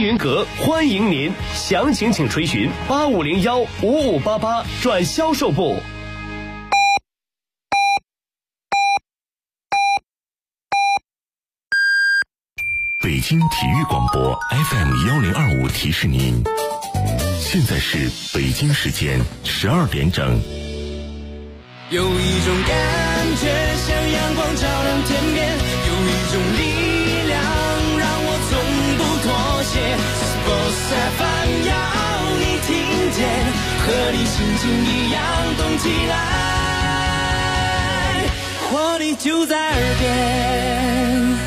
云阁欢迎您，详情请垂询85015588转销售部。 北京体育广播 FM1025提示您，现在是北京时间12点整。 有一种感觉像阳光照亮天边，有一种力量让我从不妥协。Sports FM 要你听见，和你心情一样动起来，活力就在耳边。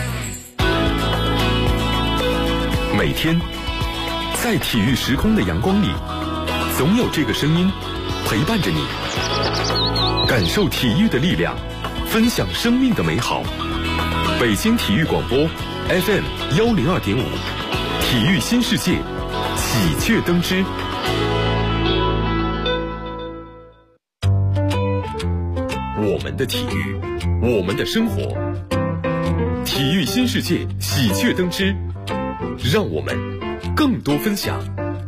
每天在体育时空的阳光里，总有这个声音陪伴着你，感受体育的力量，分享生命的美好。北京体育广播 FM102.5，体育新世界，喜鹊登枝。我们的体育，我们的生活，体育新世界，喜鹊登枝，让我们更多分享。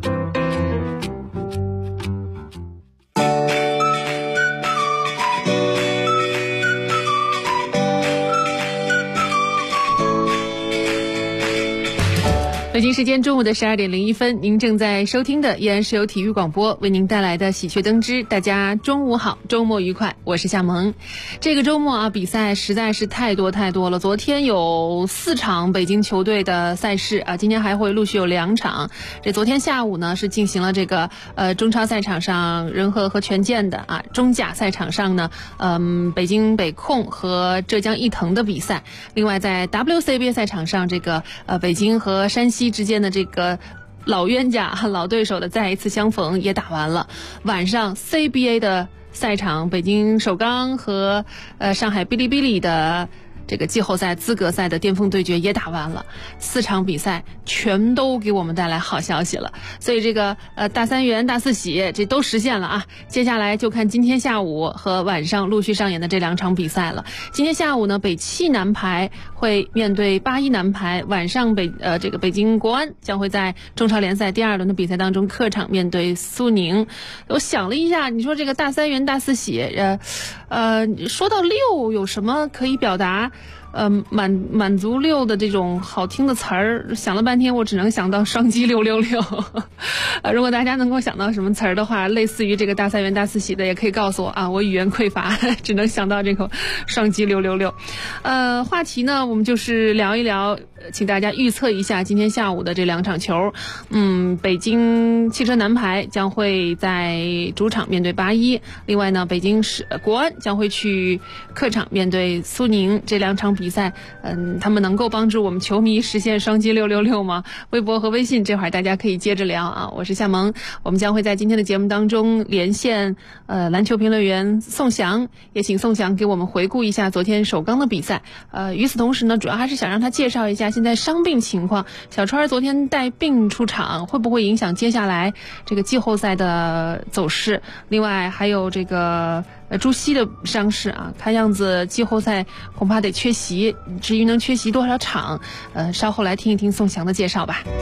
北京时间中午的12点01分，您正在收听的依然是由体育广播为您带来的喜鹊登枝。大家中午好，周末愉快，我是夏萌。这个周末啊，比赛实在是太多了。昨天有4场北京球队的赛事啊，今天还会陆续有2场。这昨天下午呢是进行了这个中超赛场上人和权健的啊，中甲赛场上呢，北京北控和浙江毅腾的比赛。另外在 WCBA 赛场上，这个北京和山西之间的这个老冤家、老对手的再一次相逢也打完了。晚上 CBA 的赛场，北京首钢和上海哔哩哔哩的这个季后赛资格赛的巅峰对决也打完了，4场比赛全都给我们带来好消息了。所以这个大三元大四喜这都实现了啊。接下来就看今天下午和晚上陆续上演的这2场比赛了。今天下午呢，北汽男排会面对81男排，晚上这个北京国安将会在中超联赛第2轮的比赛当中客场面对苏宁。我想了一下，你说这个大三元大四喜，说到6有什么可以表达满足6的这种好听的词儿，想了半天我只能想到双击666。如果大家能够想到什么词儿的话，类似于这个大三元大四喜的，也可以告诉我啊，我语言匮乏，只能想到这个双击666。话题呢，我们就是聊一聊，请大家预测一下今天下午的这2场球。北京汽车男排将会在主场面对81，另外呢，北京国安将会去客场面对苏宁。这2场比赛，他们能够帮助我们球迷实现双击666吗？微博和微信这会儿大家可以接着聊啊。我是夏萌，我们将会在今天的节目当中连线篮球评论员宋翔，也请宋翔给我们回顾一下昨天首钢的比赛。与此同时呢，主要还是想让他介绍一下现在伤病情况。小川昨天带病出场，会不会影响接下来这个季后赛的走势？另外还有这个朱熹的伤势啊，看样子季后赛恐怕得缺席，至于能缺席多少场，稍后来听一听宋翔的介绍吧。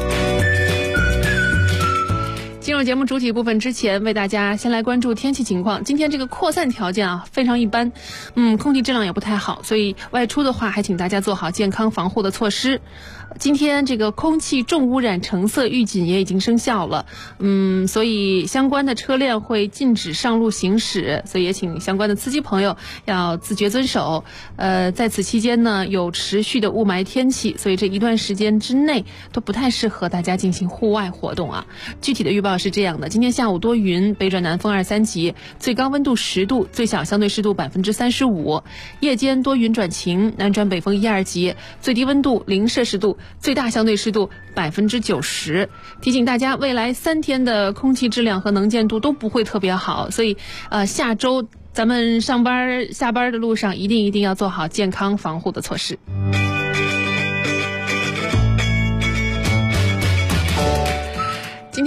进入节目主体部分之前，为大家先来关注天气情况。今天这个扩散条件啊非常一般，空气质量也不太好，所以外出的话还请大家做好健康防护的措施。今天这个空气重污染橙色预警也已经生效了，所以相关的车辆会禁止上路行驶，所以也请相关的司机朋友要自觉遵守。在此期间呢，有持续的雾霾天气，所以这一段时间之内都不太适合大家进行户外活动啊。具体的预报是这样的：今天下午多云，北转南风2、3级，最高温度10度，最小相对湿度35%。夜间多云转晴，南转北风1、2级，最低温度0摄氏度，最大相对湿度90%。提醒大家，未来3天的空气质量和能见度都不会特别好，所以下周咱们上班下班的路上一定要做好健康防护的措施。今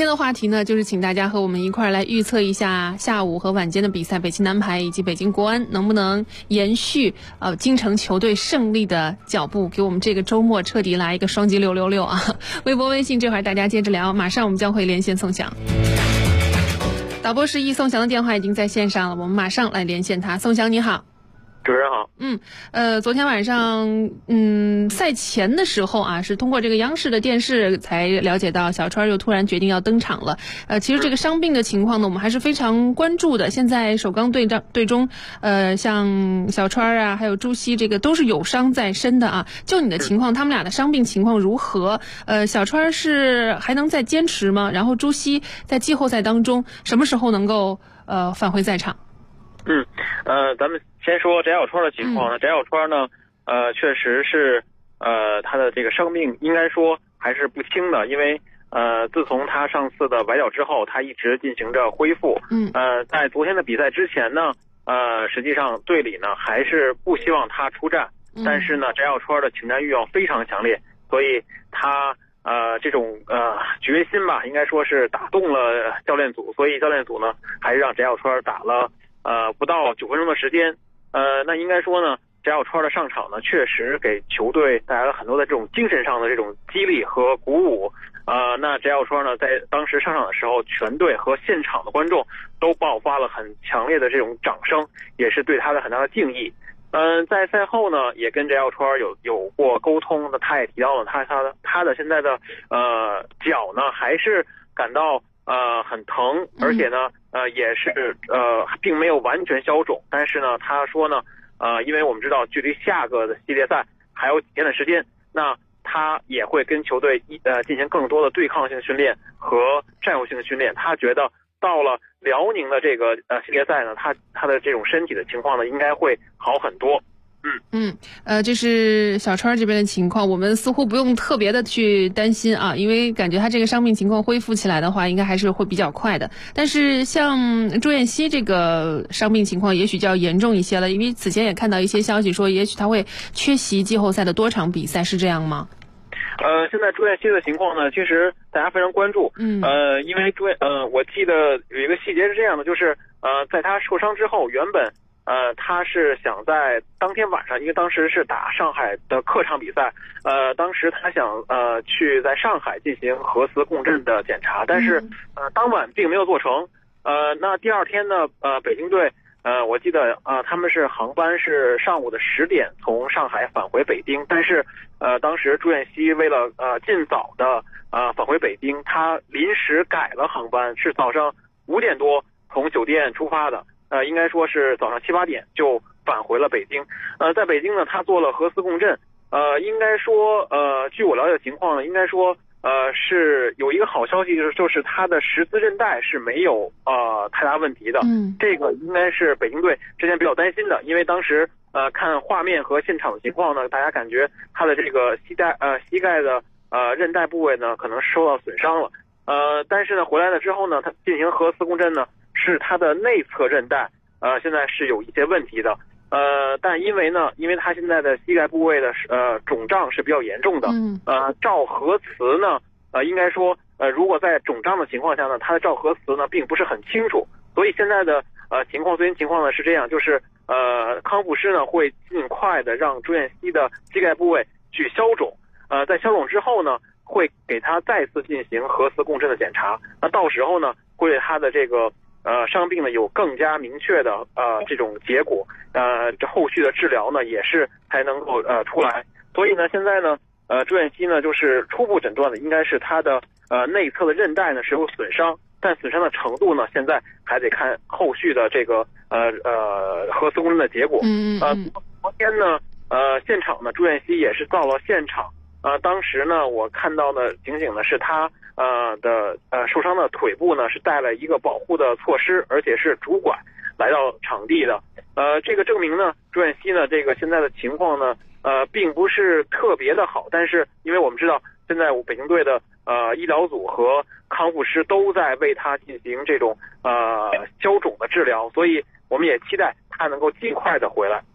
天的话题呢，就是请大家和我们一块儿来预测一下下午和晚间的比赛，北京南排以及北京国安能不能延续京城球队胜利的脚步，给我们这个周末彻底来一个双击666啊！微博微信这会儿大家接着聊，马上我们将会连线宋翔。导播示意宋翔的电话已经在线上了，我们马上来连线他。宋翔你好。 主持人好。 昨天晚上赛前的时候啊，是通过这个央视的电视才了解到小川又突然决定要登场了。其实这个伤病的情况呢，我们还是非常关注的。现在首钢队中像小川啊，还有朱熹，这个都是有伤在身的啊。就你的情况，他们俩的伤病情况如何？小川是还能再坚持吗？然后朱熹在季后赛当中什么时候能够返回赛场？ 咱们先说翟小川的情况呢。翟小川呢，确实是他的这个伤病应该说还是不轻的，因为自从他上次的崴脚之后，他一直进行着恢复。在昨天的比赛之前呢，实际上队里呢还是不希望他出战，但是呢翟小川的请战欲望非常强烈，所以他这种决心吧，应该说是打动了教练组，所以教练组呢还是让翟小川打了不到9分钟的时间。那应该说呢，翟小川的上场呢，确实给球队带来了很多的这种精神上的这种激励和鼓舞。那翟小川呢，在当时上场的时候，全队和现场的观众都爆发了很强烈的这种掌声，也是对他的很大的敬意。在赛后呢，也跟翟小川有过沟通的，他也提到了他的现在的脚呢，还是感到很疼，而且呢也是并没有完全消肿，但是呢他说呢因为我们知道距离下个的系列赛还有几天的时间，那他也会跟球队进行更多的对抗性训练和战术性训练。他觉得到了辽宁的这个系列赛呢，他的这种身体的情况呢应该会好很多。 这是小川这边的情况，我们似乎不用特别的去担心啊，因为感觉他这个伤病情况恢复起来的话，应该还是会比较快的。但是像朱彦西这个伤病情况，也许就要严重一些了，因为此前也看到一些消息说，也许他会缺席季后赛的多场比赛，是这样吗？ 现在朱彦西的情况呢，其实大家非常关注。因为我记得有一个细节是这样的，就是在他受伤之后，原本他是想在当天晚上，因为当时是打上海的客场比赛，当时他想去在上海进行核磁共振的检查，但是当晚并没有做成。那第二天呢，北京队我记得他们是航班是上午的10点从上海返回北京，但是当时朱彦西为了尽早的返回北京，他临时改了航班，是早上5点多从酒店出发的。应该说是早上7、8点就返回了北京。在北京呢，他做了核磁共振。应该说，据我了解的情况呢，应该说，是有一个好消息，就是他的十字韧带是没有太大问题的。这个应该是北京队之前比较担心的，因为当时看画面和现场的情况呢，大家感觉他的这个膝盖的韧带部位呢可能受到损伤了。但是呢回来了之后呢，他进行核磁共振呢，是他的内侧韧带现在是有一些问题的。但因为他现在的膝盖部位的肿胀是比较严重的。照核磁呢应该说如果在肿胀的情况下呢，他的照核磁呢并不是很清楚，所以现在的最新情况呢是这样，就是康复师呢会尽快的让朱彦西的膝盖部位去消肿。在消肿之后呢，会给他再次进行核磁共振的检查，那到时候呢会对他的这个伤病呢有更加明确的这种结果，这后续的治疗呢也是才能够出来。所以呢现在呢朱彦西呢就是初步诊断的应该是他的内侧的韧带呢是有损伤，但损伤的程度呢现在还得看后续的这个核磁共振的结果。昨天呢现场呢朱彦西也是到了现场。当时呢我看到的情景呢是他的受伤的腿部呢是带了一个保护的措施，而且是拄拐来到场地的。这个证明呢朱彦西呢这个现在的情况呢并不是特别的好，但是因为我们知道现在北京队的医疗组和康复师都在为他进行这种消肿的治疗，所以我们也期待他能够尽快的回来。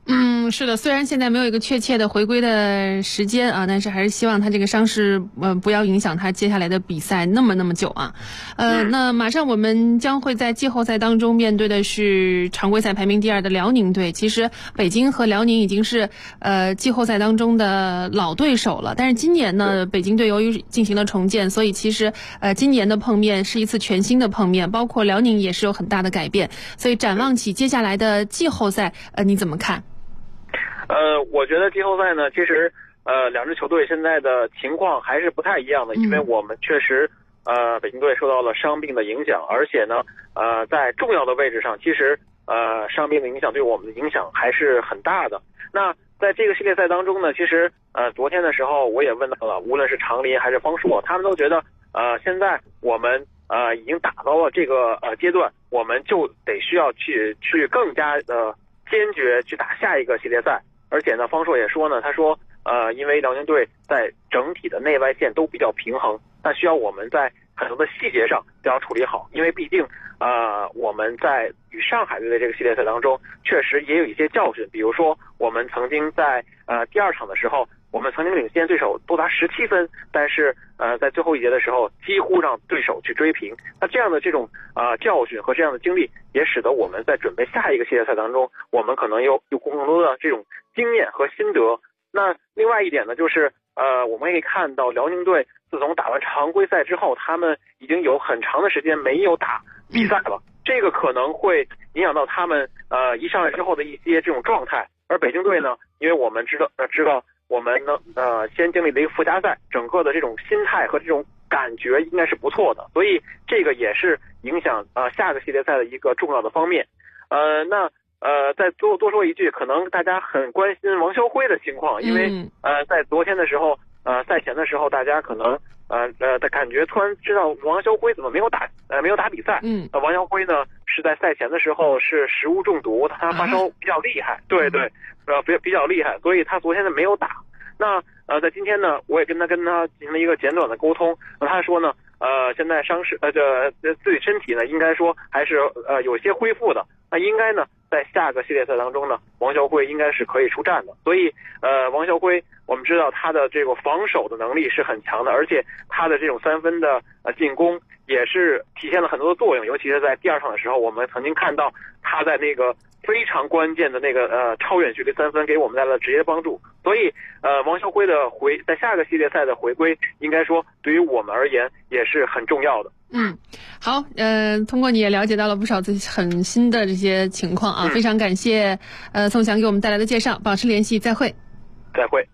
是的，虽然现在没有一个确切的回归的时间啊，但是还是希望他这个伤势不要影响他接下来的比赛那么久啊。那马上我们将会在季后赛当中面对的是常规赛排名第2的辽宁队。其实北京和辽宁已经是季后赛当中的老对手了，但是今年呢，北京队由于进行了重建，所以其实今年的碰面是一次全新的碰面，包括辽宁也是有很大的改变。所以展望起接下来的季后赛，你怎么看？ 我觉得季后赛呢，其实两支球队现在的情况还是不太一样的，因为我们确实北京队受到了伤病的影响，而且呢在重要的位置上，其实伤病的影响对我们的影响还是很大的。那在这个系列赛当中呢，其实昨天的时候我也问到了，无论是长林还是方硕，他们都觉得现在我们已经打到了这个阶段，我们就得需要去更加坚决去打下一个系列赛。而且呢，方硕也说呢，他说因为辽宁队在整体的内外线都比较平衡，但需要我们在很多的细节上都要处理好，因为毕竟我们在与上海队的这个系列赛当中确实也有一些教训，比如说我们曾经在第2场的时候，我们曾经领先对手多达17分，但是在最后一节的时候几乎让对手去追平。那这样的这种教训和这样的经历，也使得我们在准备下一个系列赛当中，我们可能有更多的这种经验和心得。那另外一点呢，就是我们可以看到辽宁队自从打完常规赛之后，他们已经有很长的时间没有打比赛了，这个可能会影响到他们一上来之后的一些这种状态。而北京队呢，因为我们知道我们呢先经历了一个附加赛，整个的这种心态和这种感觉应该是不错的，所以这个也是影响下个系列赛的一个重要的方面。那再多说一句，可能大家很关心王晓辉的情况，因为在昨天的时候赛前的时候，大家可能的感觉突然知道王晓辉怎么没有打比赛。王晓辉呢是在赛前的时候是食物中毒，他发烧比较厉害，对，比较厉害，所以他昨天呢没有打。那在今天呢，我也跟他进行了一个简短的沟通，他说呢现在伤势自己身体呢应该说还是有些恢复的，那应该呢在下个系列赛当中呢，王晓辉应该是可以出战的。所以王晓辉我们知道他的这个防守的能力是很强的，而且他的这种3分的进攻也是体现了很多的作用，尤其是在第2场的时候，我们曾经看到他在那个非常关键的那个超远距离3分给我们带来了直接帮助。所以王晓辉的在下个系列赛的回归，应该说对于我们而言也是很重要的。 好，通过你也了解到了不少很新的这些情况啊，非常感谢宋翔给我们带来的介绍，保持联系，再会。 再会。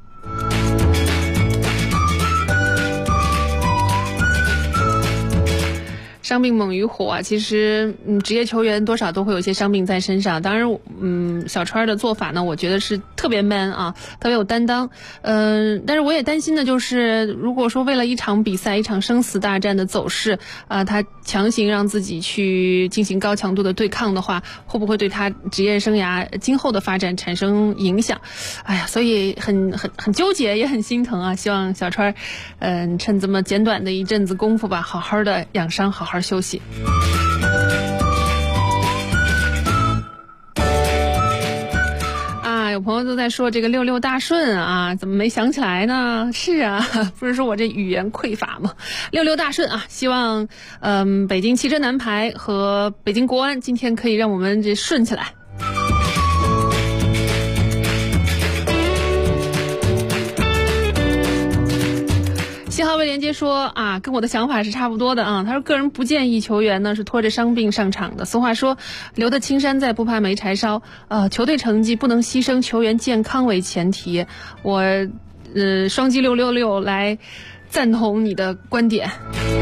伤病猛于虎啊，其实职业球员多少都会有一些伤病在身上。当然小川的做法呢，我觉得是特别 man 啊，特别有担当。但是我也担心的就是，如果说为了一场比赛、一场生死大战的走势他强行让自己去进行高强度的对抗的话，会不会对他职业生涯今后的发展产生影响？哎呀，所以很纠结，也很心疼啊。希望小川趁这么简短的一阵子功夫吧，好好的养伤，好好休息。有朋友都在说这个66大顺啊，怎么没想起来呢？是啊，不是说我这语言匮乏吗？66大顺啊，希望北京汽车男排和北京国安今天可以让我们这顺起来。7号未连接说啊，跟我的想法是差不多的啊。他说个人不建议球员呢是拖着伤病上场的。俗话说留得青山在，不怕没柴烧。球队成绩不能牺牲球员健康为前提。我双击666来赞同你的观点。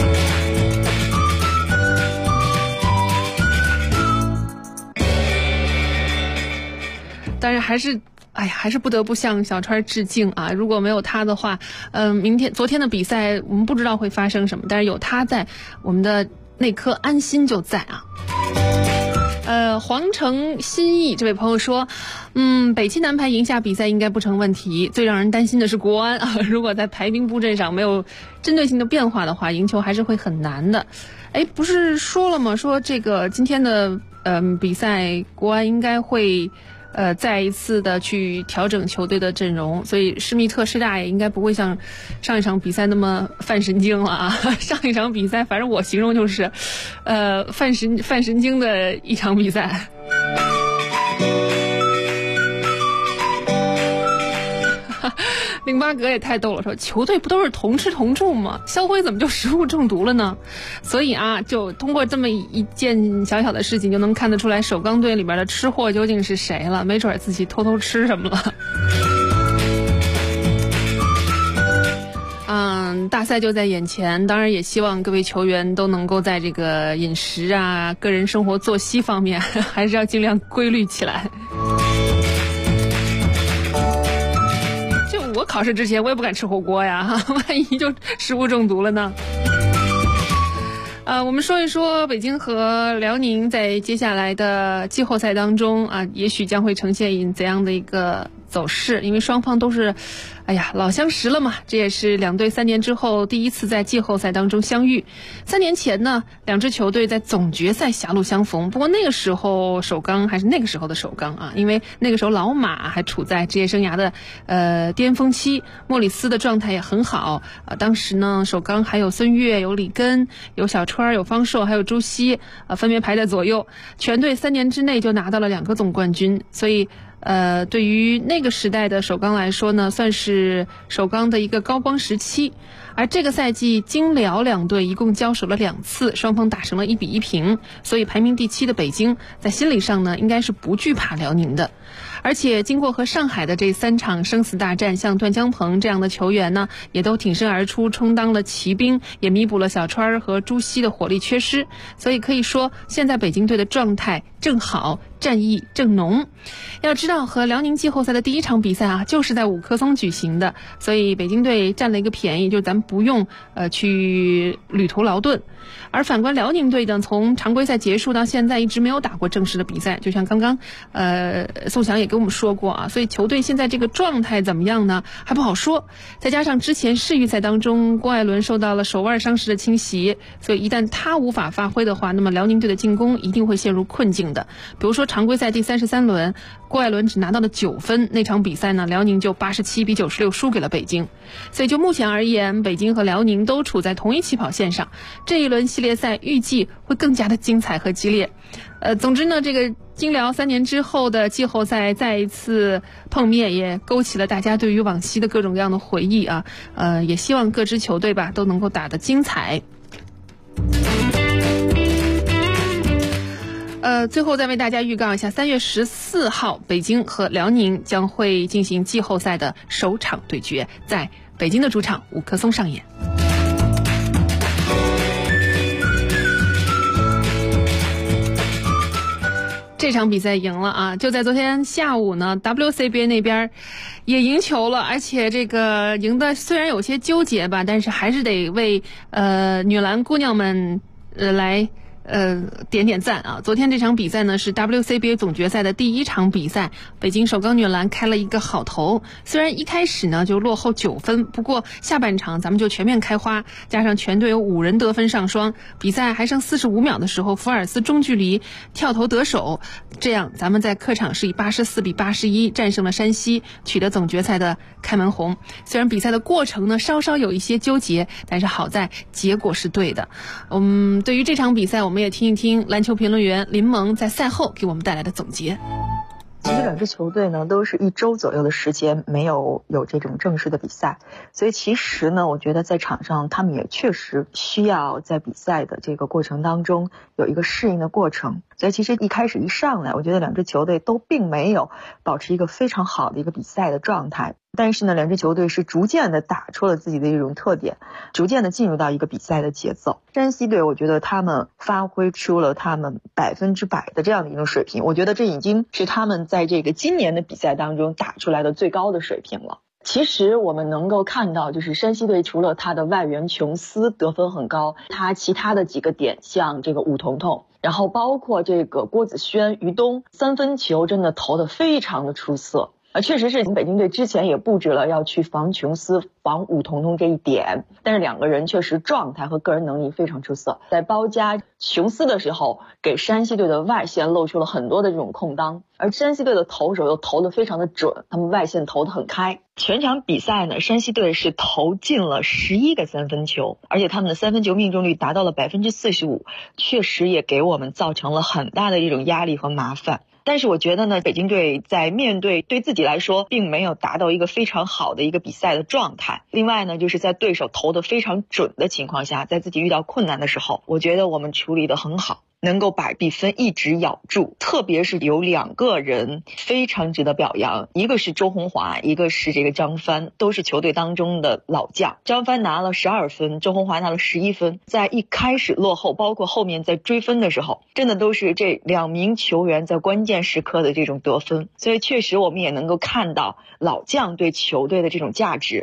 当然还是不得不向小川致敬啊！如果没有他的话，昨天的比赛我们不知道会发生什么，但是有他在，我们的那颗安心就在啊。皇城新意这位朋友说，北汽男排赢下比赛应该不成问题，最让人担心的是国安啊，如果在排兵布阵上没有针对性的变化的话，赢球还是会很难的。不是说了吗？说这个今天的比赛国安应该会再一次的去调整球队的阵容，所以施密特施大爷应该不会像上一场比赛那么犯神经了啊！上一场比赛，反正我形容就是，犯神经的一场比赛。零八格也太逗了，说球队不都是同吃同住吗？肖辉怎么就食物中毒了呢？所以啊，就通过这么一件小小的事情，就能看得出来首钢队里边的吃货究竟是谁了。没准自己偷偷吃什么了。大赛就在眼前，当然也希望各位球员都能够在这个饮食啊、个人生活作息方面，还是要尽量规律起来。我考试之前我也不敢吃火锅呀，万一就食物中毒了呢。我们说一说北京和辽宁在接下来的季后赛当中啊，也许将会呈现怎样的一个走势，因为双方都是老相识了嘛，这也是两队3年之后第一次在季后赛当中相遇。3年前呢，两支球队在总决赛狭路相逢，不过那个时候首钢还是那个时候的首钢啊，因为那个时候老马还处在职业生涯的巅峰期，莫里斯的状态也很好当时呢首钢还有孙悦、有里根、有小川、有方硕还有朱熹分别排在左右，全队3年之内就拿到了2个总冠军，所以对于那个时代的首钢来说呢，算是首钢的一个高光时期。而这个赛季京辽两队一共交手了2次，双方打成了1比1平，所以排名第7的北京在心理上呢，应该是不惧怕辽宁的。而且经过和上海的这3场生死大战，像段江鹏这样的球员呢，也都挺身而出，充当了骑兵，也弥补了小川和朱熹的火力缺失。所以可以说，现在北京队的状态正好，战意正浓。要知道，和辽宁季后赛的第1场比赛啊，就是在五棵松举行的，所以北京队占了一个便宜，就是咱们不用去旅途劳顿。而反观辽宁队呢，从常规赛结束到现在一直没有打过正式的比赛，就像刚刚宋翔也跟我们说过啊，所以球队现在这个状态怎么样呢？还不好说。再加上之前世预赛当中郭艾伦受到了手腕伤势的侵袭，所以一旦他无法发挥的话，那么辽宁队的进攻一定会陷入困境的。比如说常规赛第33轮，郭艾伦只拿到了9分，那场比赛呢，辽宁就87比96输给了北京。所以就目前而言，北京和辽宁都处在同一起跑线上，这一轮系列赛预计会更加的精彩和激烈。总之呢，这个京辽3年之后的季后赛再一次碰面，也勾起了大家对于往昔的各种各样的回忆啊。也希望各支球队吧都能够打得精彩。最后再为大家预告一下，3月14号，北京和辽宁将会进行季后赛的首场对决，在北京的主场五棵松上演。这场比赛赢了啊！就在昨天下午呢 ，WCBA 那边也赢球了，而且这个赢的虽然有些纠结吧，但是还是得为女篮姑娘们来点点赞啊！昨天这场比赛呢是 WCBA 总决赛的第1场比赛，北京首钢女篮开了一个好头，虽然一开始呢就落后9分，不过下半场咱们就全面开花，加上全队有5人得分上双，比赛还剩45秒的时候，福尔斯中距离跳投得手，这样咱们在客场是以84比81战胜了山西，取得总决赛的开门红。虽然比赛的过程呢稍稍有一些纠结，但是好在结果是对的。对于这场比赛，我们也听一听篮球评论员林萌在赛后给我们带来的总结。 其实两支球队呢都是1周左右的时间没有这种正式的比赛，所以其实呢我觉得在场上他们也确实需要在比赛的这个过程当中有一个适应的过程，所以其实一开始一上来我觉得两支球队都并没有保持一个非常好的一个比赛的状态，但是呢两支球队是逐渐的打出了自己的一种特点，逐渐的进入到一个比赛的节奏。山西队我觉得他们发挥出了他们100%的这样的一种水平，我觉得这已经是他们在这个今年的比赛当中打出来的最高的水平了。其实我们能够看到，就是山西队除了他的外援琼斯得分很高，他其他的几个点像这个武彤彤，然后包括这个郭子轩、于东，3分球真的投得非常的出色。 确实是北京队之前也布置了要去防琼斯、防武桐桐这一点，但是两个人确实状态和个人能力非常出色。在包夹琼斯的时候，给山西队的外线露出了很多的这种空当，而山西队的投手又投得非常的准，他们外线投得很开。全场比赛呢，山西队是投进了11个三分球，而且他们的三分球命中率达到了45%，确实也给我们造成了很大的一种压力和麻烦。但是我觉得呢，北京队在面对对自己来说并没有达到一个非常好的一个比赛的状态。另外呢，就是在对手投得非常准的情况下，在自己遇到困难的时候，我觉得我们处理得很好，能够把比分一直咬住。特别是有2个人非常值得表扬，一个是周鸿华，一个是这个张帆，都是球队当中的老将。张帆拿了12分，周鸿华拿了11分。在一开始落后，包括后面在追分的时候，真的都是这2名球员在关键时刻的这种得分，所以确实我们也能够看到老将对球队的这种价值。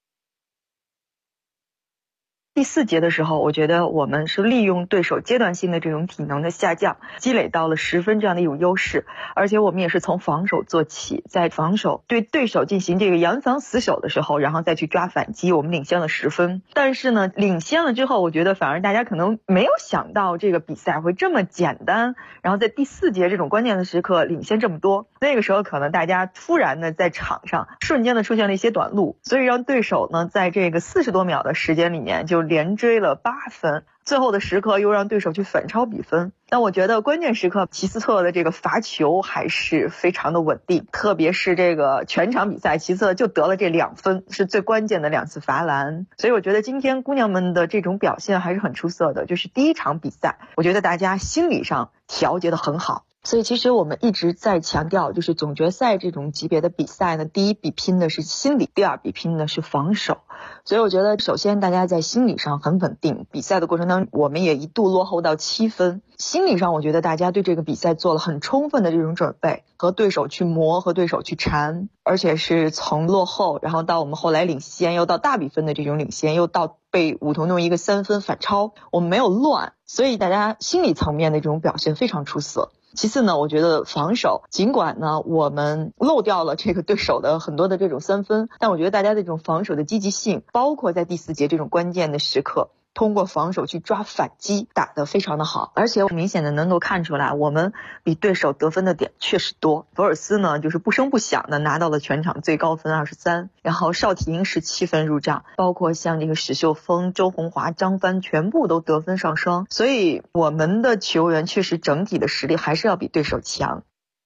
第4节的时候，我觉得我们是利用对手阶段性的这种体能的下降，积累到了10分这样的一种优势，而且我们也是从防守做起，在防守对对手进行这个严防死守的时候，然后再去抓反击，我们领先了10分。但是呢，领先了之后，我觉得反而大家可能没有想到这个比赛会这么简单，然后在第4节这种关键的时刻领先这么多，那个时候可能大家突然的在场上瞬间的出现了一些短路，所以让对手呢在这个40多秒的时间里面就连追了8分，最后的时刻又让对手去反超比分。但我觉得关键时刻齐斯特的这个罚球还是非常的稳定，特别是这个全场比赛齐斯特就得了这2分，是最关键的2次罚篮。所以我觉得今天姑娘们的这种表现还是很出色的，就是第一场比赛我觉得大家心理上调节得很好。所以其实我们一直在强调，就是总决赛这种级别的比赛呢，第一比拼的是心理，第二比拼的是防守。所以我觉得首先大家在心理上很稳定，比赛的过程当中我们也一度落后到7分，心理上我觉得大家对这个比赛做了很充分的这种准备，和对手去磨，和对手去缠，而且是从落后然后到我们后来领先，又到大比分的这种领先，又到被武桐桐一个3分反超，我们没有乱，所以大家心理层面的这种表现非常出色。其次呢，我觉得防守，尽管呢我们漏掉了这个对手的很多的这种3分，但我觉得大家的这种防守的积极性，包括在第4节这种关键的时刻，通过防守去抓反击，打得非常的好。而且明显的能够看出来，我们比对手得分的点确实多。博尔斯呢就是不声不响的拿到了全场最高分23，然后邵体英17分入账，包括像这个史秀峰、周鸿华、张帆全部都得分上升，所以我们的球员确实整体的实力还是要比对手强。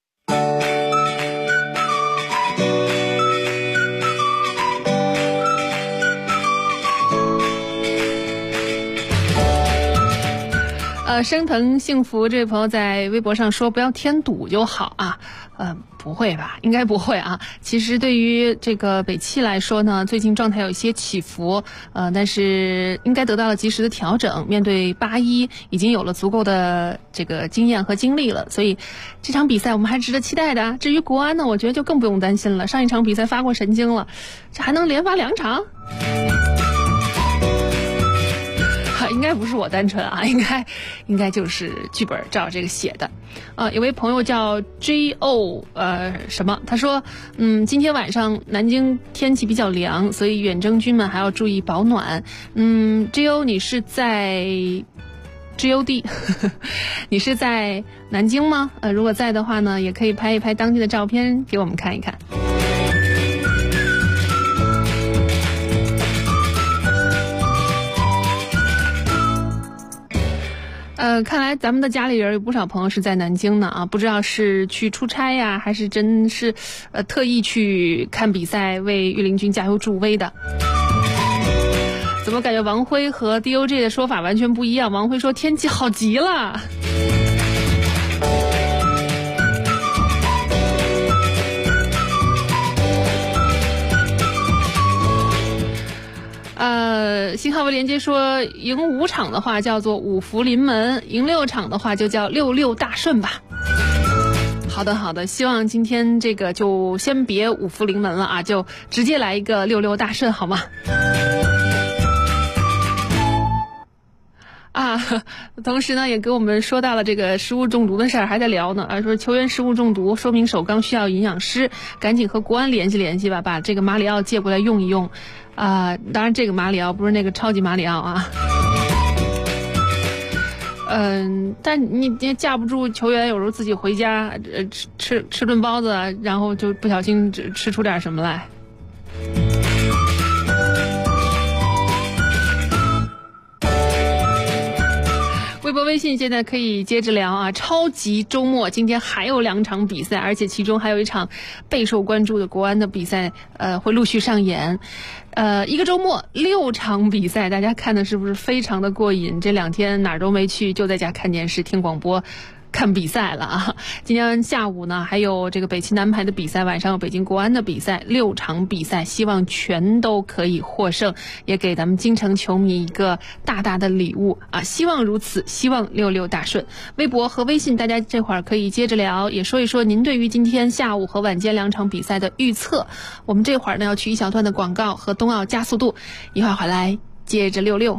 升腾幸福这位朋友在微博上说不要添堵就好啊。不会吧，应该不会啊。其实对于这个北汽来说呢，最近状态有一些起伏，但是应该得到了及时的调整，面对8-1已经有了足够的这个经验和经历了，所以这场比赛我们还值得期待的。至于国安呢，我觉得就更不用担心了，上一场比赛发过神经了，这还能连发2场？应该不是我单纯啊，应该就是剧本照这个写的。有位朋友叫 JO 什么，他说今天晚上南京天气比较凉，所以远征军们还要注意保暖。JO 你是在 GOD 你是在南京吗？如果在的话呢，也可以拍一拍当地的照片给我们看一看。看来咱们的家里人有不少朋友是在南京呢啊，不知道是去出差呀，还是真是特意去看比赛为御林军加油助威的。怎么感觉王辉和 DOJ 的说法完全不一样？王辉说天气好极了。新浩为连接说，赢5场的话叫做5福临门，赢6场的话就叫66大顺吧。好的，希望今天这个就先别5福临门了啊，就直接来一个66大顺好吗？ 啊，同时呢也给我们说到了这个食物中毒的事儿，还在聊呢啊，说球员食物中毒，说明首钢需要营养师，赶紧和国安联系联系吧，把这个马里奥借过来用一用啊。当然这个马里奥不是那个超级马里奥啊。但你架不住球员有时候自己回家吃顿包子，然后就不小心吃出点什么来。微博微信现在可以接着聊啊！超级周末今天还有2场比赛，而且其中还有一场备受关注的国安的比赛，会陆续上演。一个周末6场比赛，大家看的是不是非常的过瘾？这2天哪儿都没去，就在家看电视、听广播。看比赛了啊！今天下午呢，还有这个北汽南排的比赛，晚上有北京国安的比赛，6场比赛，希望全都可以获胜，也给咱们京城球迷一个大大的礼物啊！希望如此，希望66大顺。微博和微信大家这会儿可以接着聊，也说一说您对于今天下午和晚间2场比赛的预测。我们这会儿呢要去一小段的广告和冬奥加速度，一会儿回来接着66。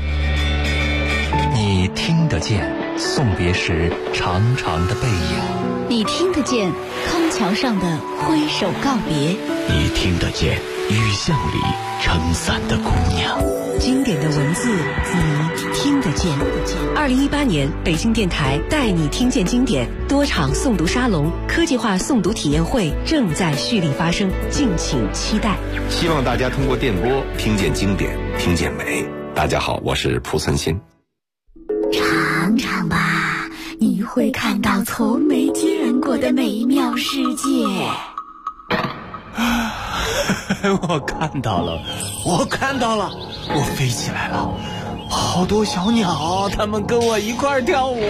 你听得见送别时长长的背影， 你听得见康桥上的挥手告别， 你听得见雨巷里撑伞的姑娘。 经典的文字你听得见。 2018年北京电台带你听见经典多场诵读沙龙、科技化诵读体验会正在蓄力发生，敬请期待。 希望大家通过电波听见经典，听见美。大家好，我是蒲存昕。 尝尝吧，你会看到从没见过的美妙世界。 我看到了，我飞起来了，好多小鸟，它们跟我一块跳舞。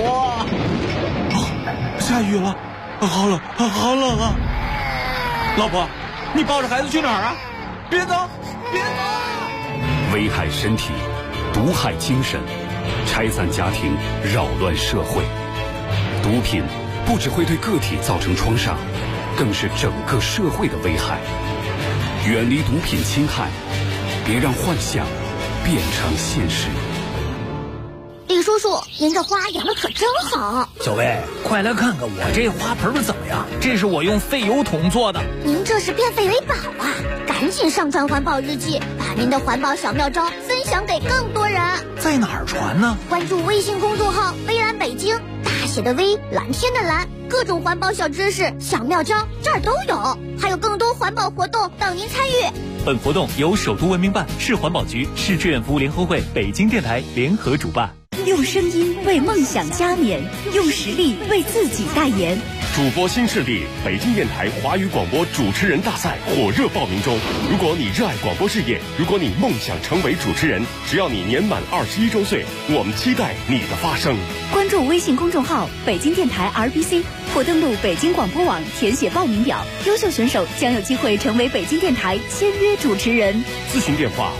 下雨了，好冷啊！老婆，你抱着孩子去哪儿啊？别走！ 危害身体，毒害精神，拆散家庭，扰乱社会。毒品不只会对个体造成创伤，更是整个社会的危害。远离毒品侵害，别让幻想变成现实。 李叔叔，您这花养的可真好。 小薇，快来看看我这花盆怎么样？这是我用废油桶做的。 您这是变废为宝啊！赶紧上传环保日记，把您的环保小妙招分享给更多人。 在哪儿传呢？ 关注微信公众号微蓝北京，大写的微，蓝天的蓝，各种环保小知识、小妙招这儿都有，还有更多环保活动等您参与。 本活动由首都文明办、市环保局、市志愿服务联合会、北京电台联合主办。 用声音为梦想加冕，用实力为自己代言。 主播新势力北京电台华语广播主持人大赛火热报名中。如果你热爱广播事业，如果你梦想成为主持人，只要你年满21周岁，我们期待你的发声。 关注微信公众号北京电台 RBC 或登录北京广播网填写报名表，优秀选手将有机会成为北京电台签约主持人。 咨询电话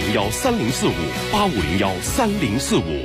85013045，85013045。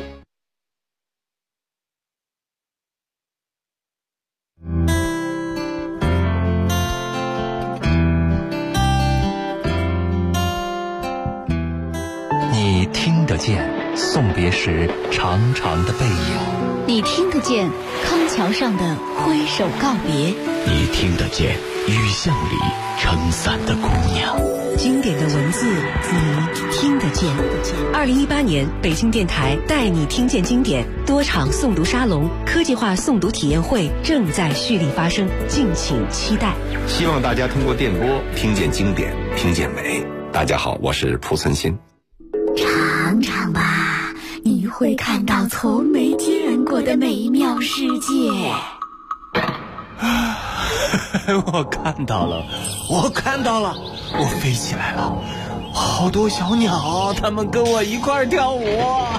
你听得见送别时长长的背影， 你听得见康桥上的挥手告别， 你听得见雨巷里撑伞的姑娘。 经典的文字你听得见。2018年北京电台带你听见经典多场诵读沙龙、科技化诵读体验会正在蓄力发生，敬请期待。 希望大家通过电波听见经典，听见美。大家好，我是蒲存昕。 尝尝吧，你会看到从没见过的美妙世界。 我看到了，我飞起来了，好多小鸟，它们跟我一块跳舞。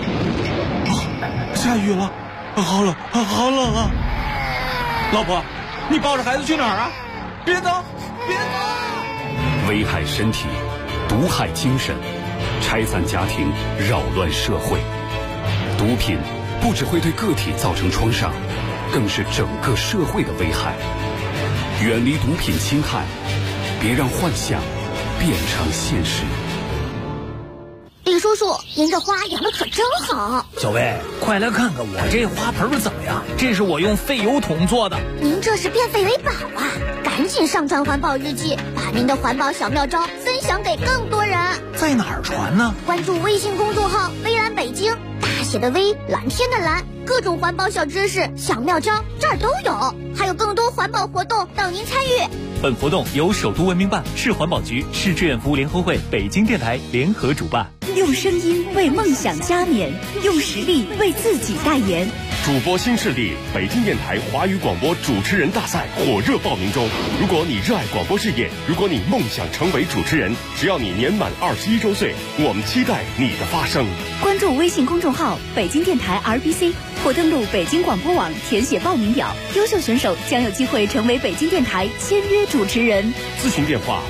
下雨了，好冷啊！老婆，你抱着孩子去哪儿啊？别走！ 危害身体，毒害精神，拆散家庭，扰乱社会。毒品不只会对个体造成创伤，更是整个社会的危害。远离毒品侵害，别让幻想变成现实。 李李叔叔，您这花养的可真好。 小薇，快来看看我这花盆怎么样？这是我用废油桶做的。 您这是变废为宝啊！赶紧上传环保日记，把您的环保小妙招分享给更多人。 在哪儿传呢？ 关注微信公众号微蓝北京，大写的微，蓝天的蓝，各种环保小知识、小妙招这儿都有，还有更多环保活动等您参与。 本活动由首都文明办、市环保局、市志愿服务联合会、北京电台联合主办。 用声音为梦想加冕，用实力为自己代言。 主播新势力北京电台华语广播主持人大赛火热报名中。如果你热爱广播事业，如果你梦想成为主持人，只要你年满21周岁，我们期待你的发声。 关注微信公众号北京电台 RBC， 或登录北京广播网填写报名表。优秀选手将有机会成为北京电台签约主持人。 咨询电话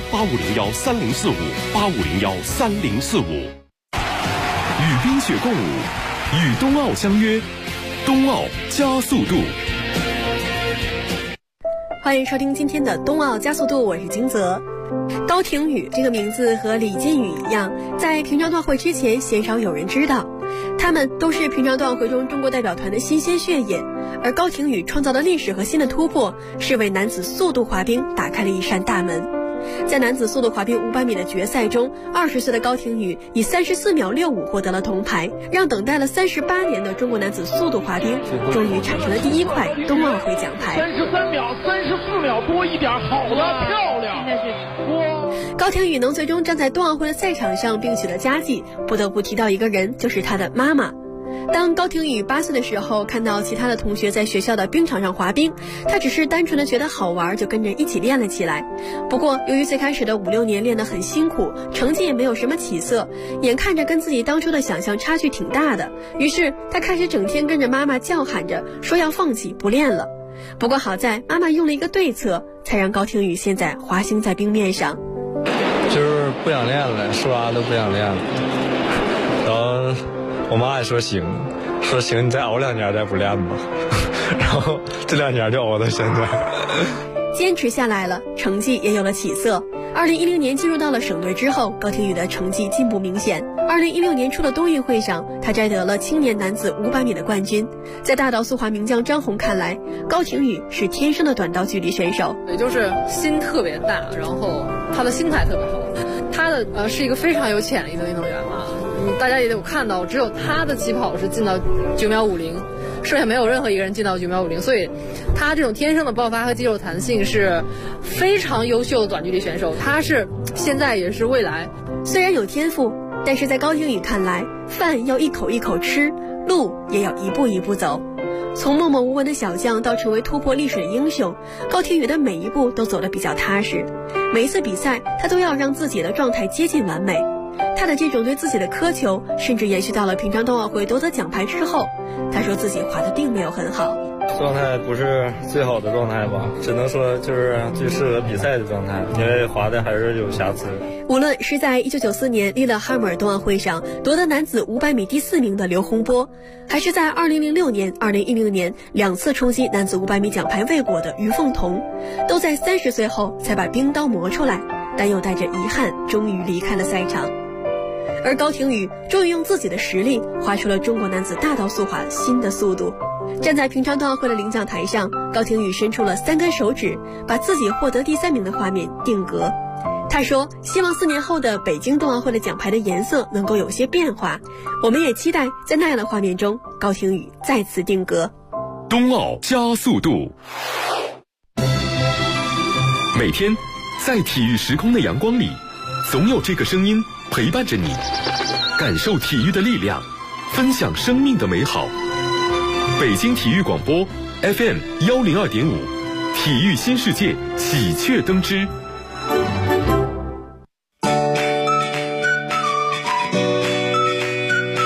85013045，85013045。 与冰雪共舞，与冬奥相约，冬奥加速度。 欢迎收听今天的冬奥加速度，我是金泽。高亭宇这个名字和李金羽一样，在平昌冬奥会之前鲜少有人知道，他们都是平昌冬奥会中中国代表团的新鲜血液。而高亭宇创造的历史和新的突破，是为男子速度滑冰打开了一扇大门。在男子速度滑冰500米的决赛中，20岁的高亭宇以34秒65获得了铜牌，让等待了38年的中国男子速度滑冰终于产生了第一块冬奥会奖牌。 33秒、34秒多一点，好了，漂亮！ 高亭宇能最终站在冬奥会的赛场上并取得佳绩，不得不提到一个人，就是他的妈妈。当高亭宇8岁的时候，看到其他的同学在学校的冰场上滑冰，他只是单纯的觉得好玩，就跟着一起练了起来。不过由于最开始的5、6年练得很辛苦，成绩也没有什么起色，眼看着跟自己当初的想象差距挺大的，于是他开始整天跟着妈妈叫喊着说要放弃不练了。不过好在妈妈用了一个对策，才让高亭宇现在滑行在冰面上。 就是不想练了，说啥都不想练了。然后我妈也说行，你再熬2年再不练吧。然后这2年就熬到现在。 坚持下来了，成绩也有了起色。2010年进入到了省队之后，高亭宇的成绩进步明显。2016年初的冬运会上，他摘得了青年男子500米的冠军。在大道速滑名将张红看来，高亭宇是天生的短道距离选手， 也就是心特别大，然后他的心态特别好。他的是一个非常有潜力的运动员嘛。大家也有看到，只有他的起跑是进到9秒50，剩下没有任何一个人进到9秒50，所以他这种天生的爆发和肌肉弹性是非常优秀的短距离选手，他是现在也是未来。 虽然有天赋，但是在高亭宇看来，饭要一口一口吃，路也要一步一步走。从默默无闻的小将到成为突破历史的英雄，高亭宇的每一步都走得比较踏实。每一次比赛，他都要让自己的状态接近完美。他的这种对自己的苛求，甚至延续到了平昌冬奥会夺得奖牌之后。他说自己滑得并没有很好， 状态不是最好的状态吧，只能说就是最适合比赛的状态，因为滑的还是有瑕疵。 无论是在1994年利勒哈姆尔冬奥会上夺得男子500米第4名的刘洪波，还是在2006年、2010年2次冲击男子500米奖牌未果的于凤彤，都在30岁后才把冰刀磨出来，但又带着遗憾终于离开了赛场。而高亭宇终于用自己的实力滑出了中国男子大道速滑新的速度。站在平昌冬奥会的领奖台上，高亭宇伸出了3根手指，把自己获得第3名的画面定格。他说希望4年后的北京冬奥会的奖牌的颜色能够有些变化，我们也期待在那样的画面中，高亭宇再次定格。 冬奥加速度。每天在体育时空的阳光里，总有这个声音陪伴着你，感受体育的力量，分享生命的美好。北京体育广播 FM 102.5，体育新世界喜鹊登枝。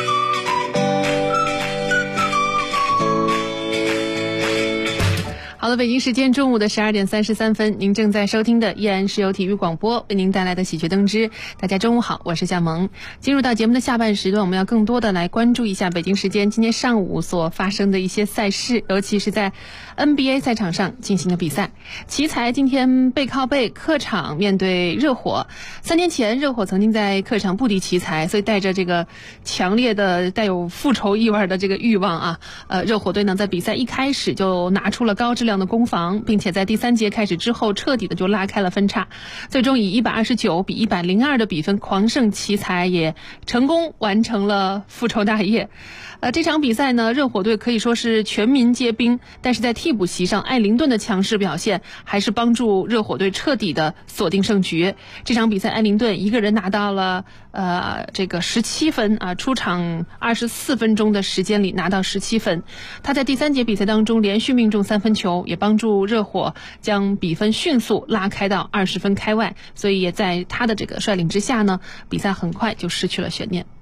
好的，北京时间中午的12点33分，您正在收听的依然是由体育广播为您带来的喜鹊登枝。大家中午好，我是夏萌。进入到节目的下半时段，我们要更多的来关注一下北京时间今天上午所发生的一些赛事，尤其是在 NBA 赛场上进行的比赛。奇才今天背靠背客场面对热火。3年前热火曾经在客场不敌奇才，所以带着这个强烈的带有复仇意味的这个欲望啊，热火队呢在比赛一开始就拿出了高质量的攻防，并且在第3节开始之后彻底的就拉开了分差，最终以129比102的比分狂胜奇才，也成功完成了复仇大业。这场比赛呢，热火队可以说是全民皆兵，但是在替补席上艾灵顿的强势表现还是帮助热火队彻底的锁定胜局。这场比赛艾灵顿一个人拿到了这个17分啊，出场24分钟的时间里拿到17分。他在第3节比赛当中连续命中3分球，也帮助热火将比分迅速拉开到20分开外，所以也在他的这个率领之下呢，比赛很快就失去了悬念。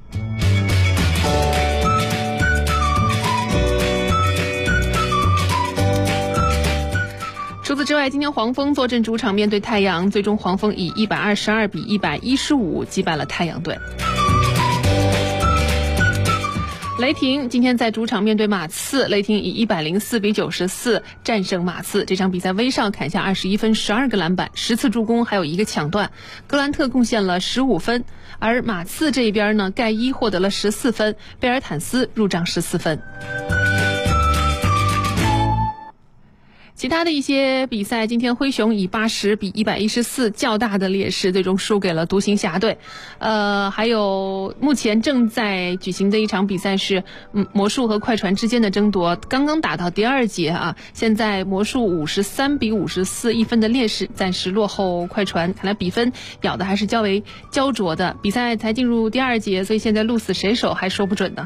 除此之外，今天黄蜂坐镇主场面对太阳，最终黄蜂以122比115击败了太阳队。雷霆今天在主场面对马刺，雷霆以104比94战胜马刺。这场比赛威少砍下21分12个篮板10次助攻，还有1个抢断，格兰特贡献了15分。而马刺这一边呢，盖伊获得了14分，贝尔坦斯入账14分。其他的一些比赛，今天灰熊以80比114较大的劣势最终输给了独行侠队。还有目前正在举行的一场比赛是魔术和快船之间的争夺，刚刚打到第2节啊，现在魔术53比54一分的劣势，暂时落后快船，看来比分咬的还是较为焦灼的。比赛才进入第2节，所以现在鹿死谁手还说不准呢。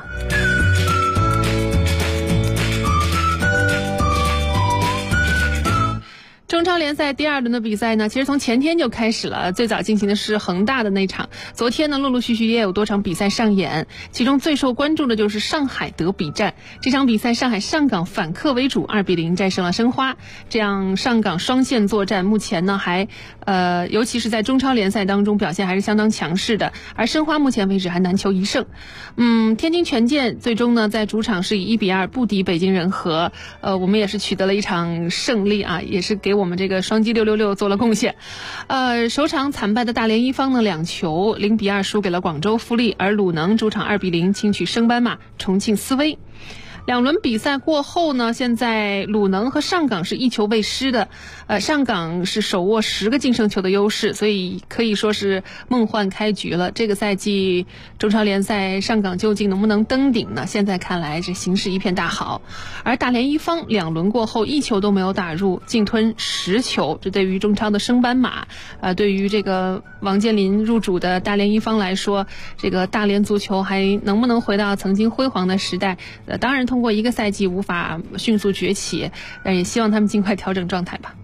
中超联赛第2轮的比赛呢，其实从前天就开始了，最早进行的是恒大的那场。昨天呢，陆陆续续也有多场比赛上演，其中最受关注的就是上海德比战。这场比赛，上海上港反客为主2比0战胜了申花，这样上港双线作战，目前呢还尤其是在中超联赛当中表现还是相当强势的，而申花目前为止还难求一胜。天津权健最终呢在主场是以1比2不敌北京人和，我们也是取得了一场胜利啊，也是给我们这个双击666做了贡献。首场惨败的大连一方呢2球0比2输给了广州富力，而鲁能主场2比0轻取升班马重庆斯威。2轮比赛过后呢，现在鲁能和上港是1球未失的，上港是手握10个净胜球的优势，所以可以说是梦幻开局了。这个赛季中超联赛上港究竟能不能登顶呢？现在看来这形势一片大好。而大连一方2轮过后1球都没有打入，净吞10球，这对于中超的升班马，对于这个王健林入主的大连一方来说，这个大连足球还能不能回到曾经辉煌的时代？当然通过一个赛季无法迅速崛起，但也希望他们尽快调整状态吧。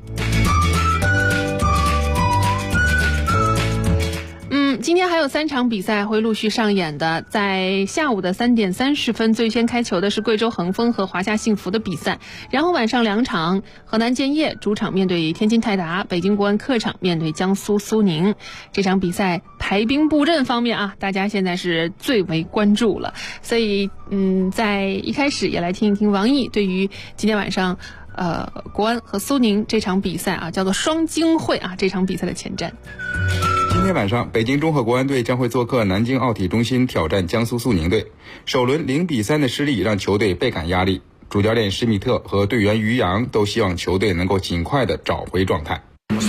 今天还有3场比赛会陆续上演的，在下午的3点30分最先开球的是贵州恒丰和华夏幸福的比赛，然后晚上2场，河南建业主场面对天津泰达，北京国安客场面对江苏苏宁。这场比赛排兵布阵方面啊，大家现在是最为关注了，所以在一开始也来听一听王毅对于今天晚上国安和苏宁这场比赛啊，叫做双京会啊，这场比赛的前瞻。 今天晚上，北京中赫国安队将会做客南京奥体中心挑战江苏苏宁队。首轮0比3的失利让球队倍感压力，主教练施密特和队员于洋都希望球队能够尽快的找回状态。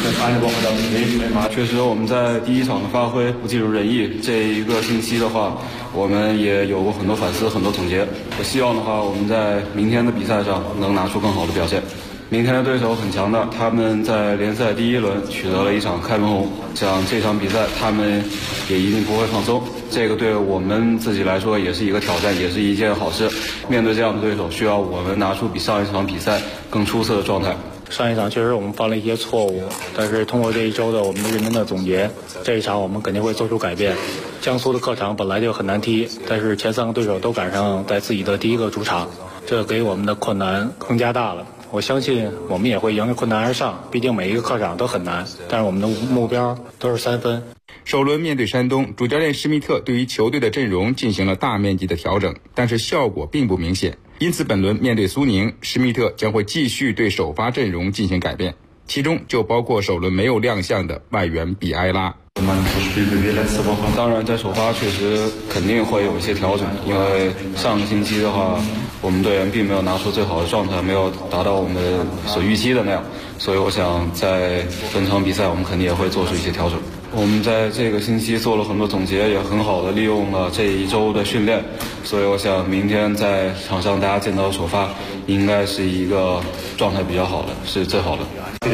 确实我们在第1场的发挥不尽如人意，这1个星期的话我们也有过很多反思，很多总结。我希望的话我们在明天的比赛上能拿出更好的表现。明天的对手很强的，他们在联赛第1轮取得了1场开门红，像这场比赛他们也一定不会放松，这个对我们自己来说也是一个挑战，也是一件好事。面对这样的对手，需要我们拿出比上一场比赛更出色的状态。 上一场确实我们犯了一些错误，但是通过这1周的我们的认真的总结，这一场我们肯定会做出改变。江苏的客场本来就很难踢，但是前3个对手都赶上在自己的第1个主场，这给我们的困难更加大了。 我相信我们也会迎着困难而上，毕竟每一个客场都很难，但是我们的目标都是3分。 首轮面对山东，主教练施密特对于球队的阵容进行了大面积的调整，但是效果并不明显。因此本轮面对苏宁，施密特将会继续对首发阵容进行改变，其中就包括首轮没有亮相的外援比埃拉。 当然在首发确实肯定会有一些调整，因为上个星期的话我们队员并没有拿出最好的状态，没有达到我们所预期的那样，所以我想在本场比赛我们肯定也会做出一些调整。我们在这个星期做了很多总结，也很好的利用了这一周的训练，所以我想明天在场上大家见到首发应该是一个状态比较好的，是最好的。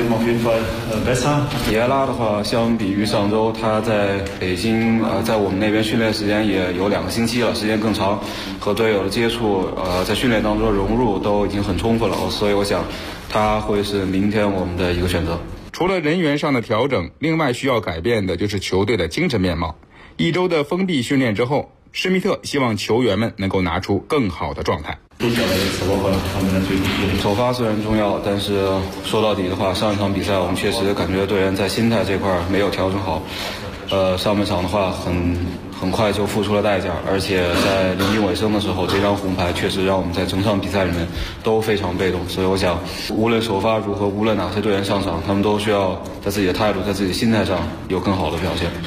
比埃拉的话，相比于上周，他在北京在我们那边训练时间也有2个星期了，时间更长，和队友的接触在训练当中融入都已经很充分了，所以我想他会是明天我们的一个选择。 除了人员上的调整，另外需要改变的就是球队的精神面貌。1周的封闭训练之后，施密特希望球员们能够拿出更好的状态。 首发虽然重要，但是说到底的话，上一场比赛我们确实感觉队员在心态这块没有调整好。上半场的话很快就付出了代价，而且在临近尾声的时候，这张红牌确实让我们在整场比赛里面都非常被动。所以我想，无论首发如何，无论哪些队员上场，他们都需要在自己的态度、在自己的心态上有更好的表现。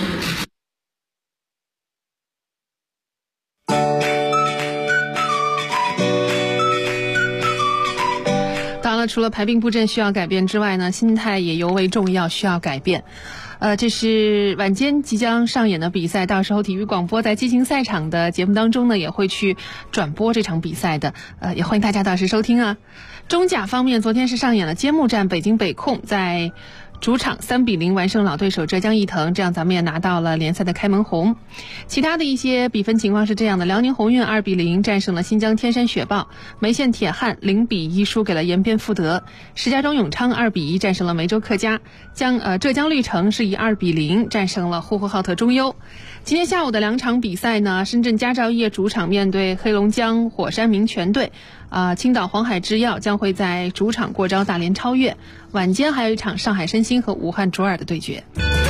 当然了，除了排兵布阵需要改变之外呢，心态也尤为重要，需要改变。这是晚间即将上演的比赛，到时候体育广播在激情赛场的节目当中呢，也会去转播这场比赛的，也欢迎大家到时收听啊。中甲方面，昨天是上演了揭幕战，北京北控在主场3-0完胜老对手浙江毅腾，这样咱们也拿到了联赛的开门红。其他的一些比分情况是这样的：辽宁宏运2-0战胜了新疆天山雪豹，梅县铁汉0-1输给了延边富德，石家庄永昌2-1战胜了梅州客家，浙江绿城是以2-0战胜了呼和浩特中优。今天下午的2场比赛呢，深圳佳兆业主场面对黑龙江火山民权队，青岛黄海制药将会在主场过招大连超越。晚间还有一场上海申鑫和武汉卓尔的对决。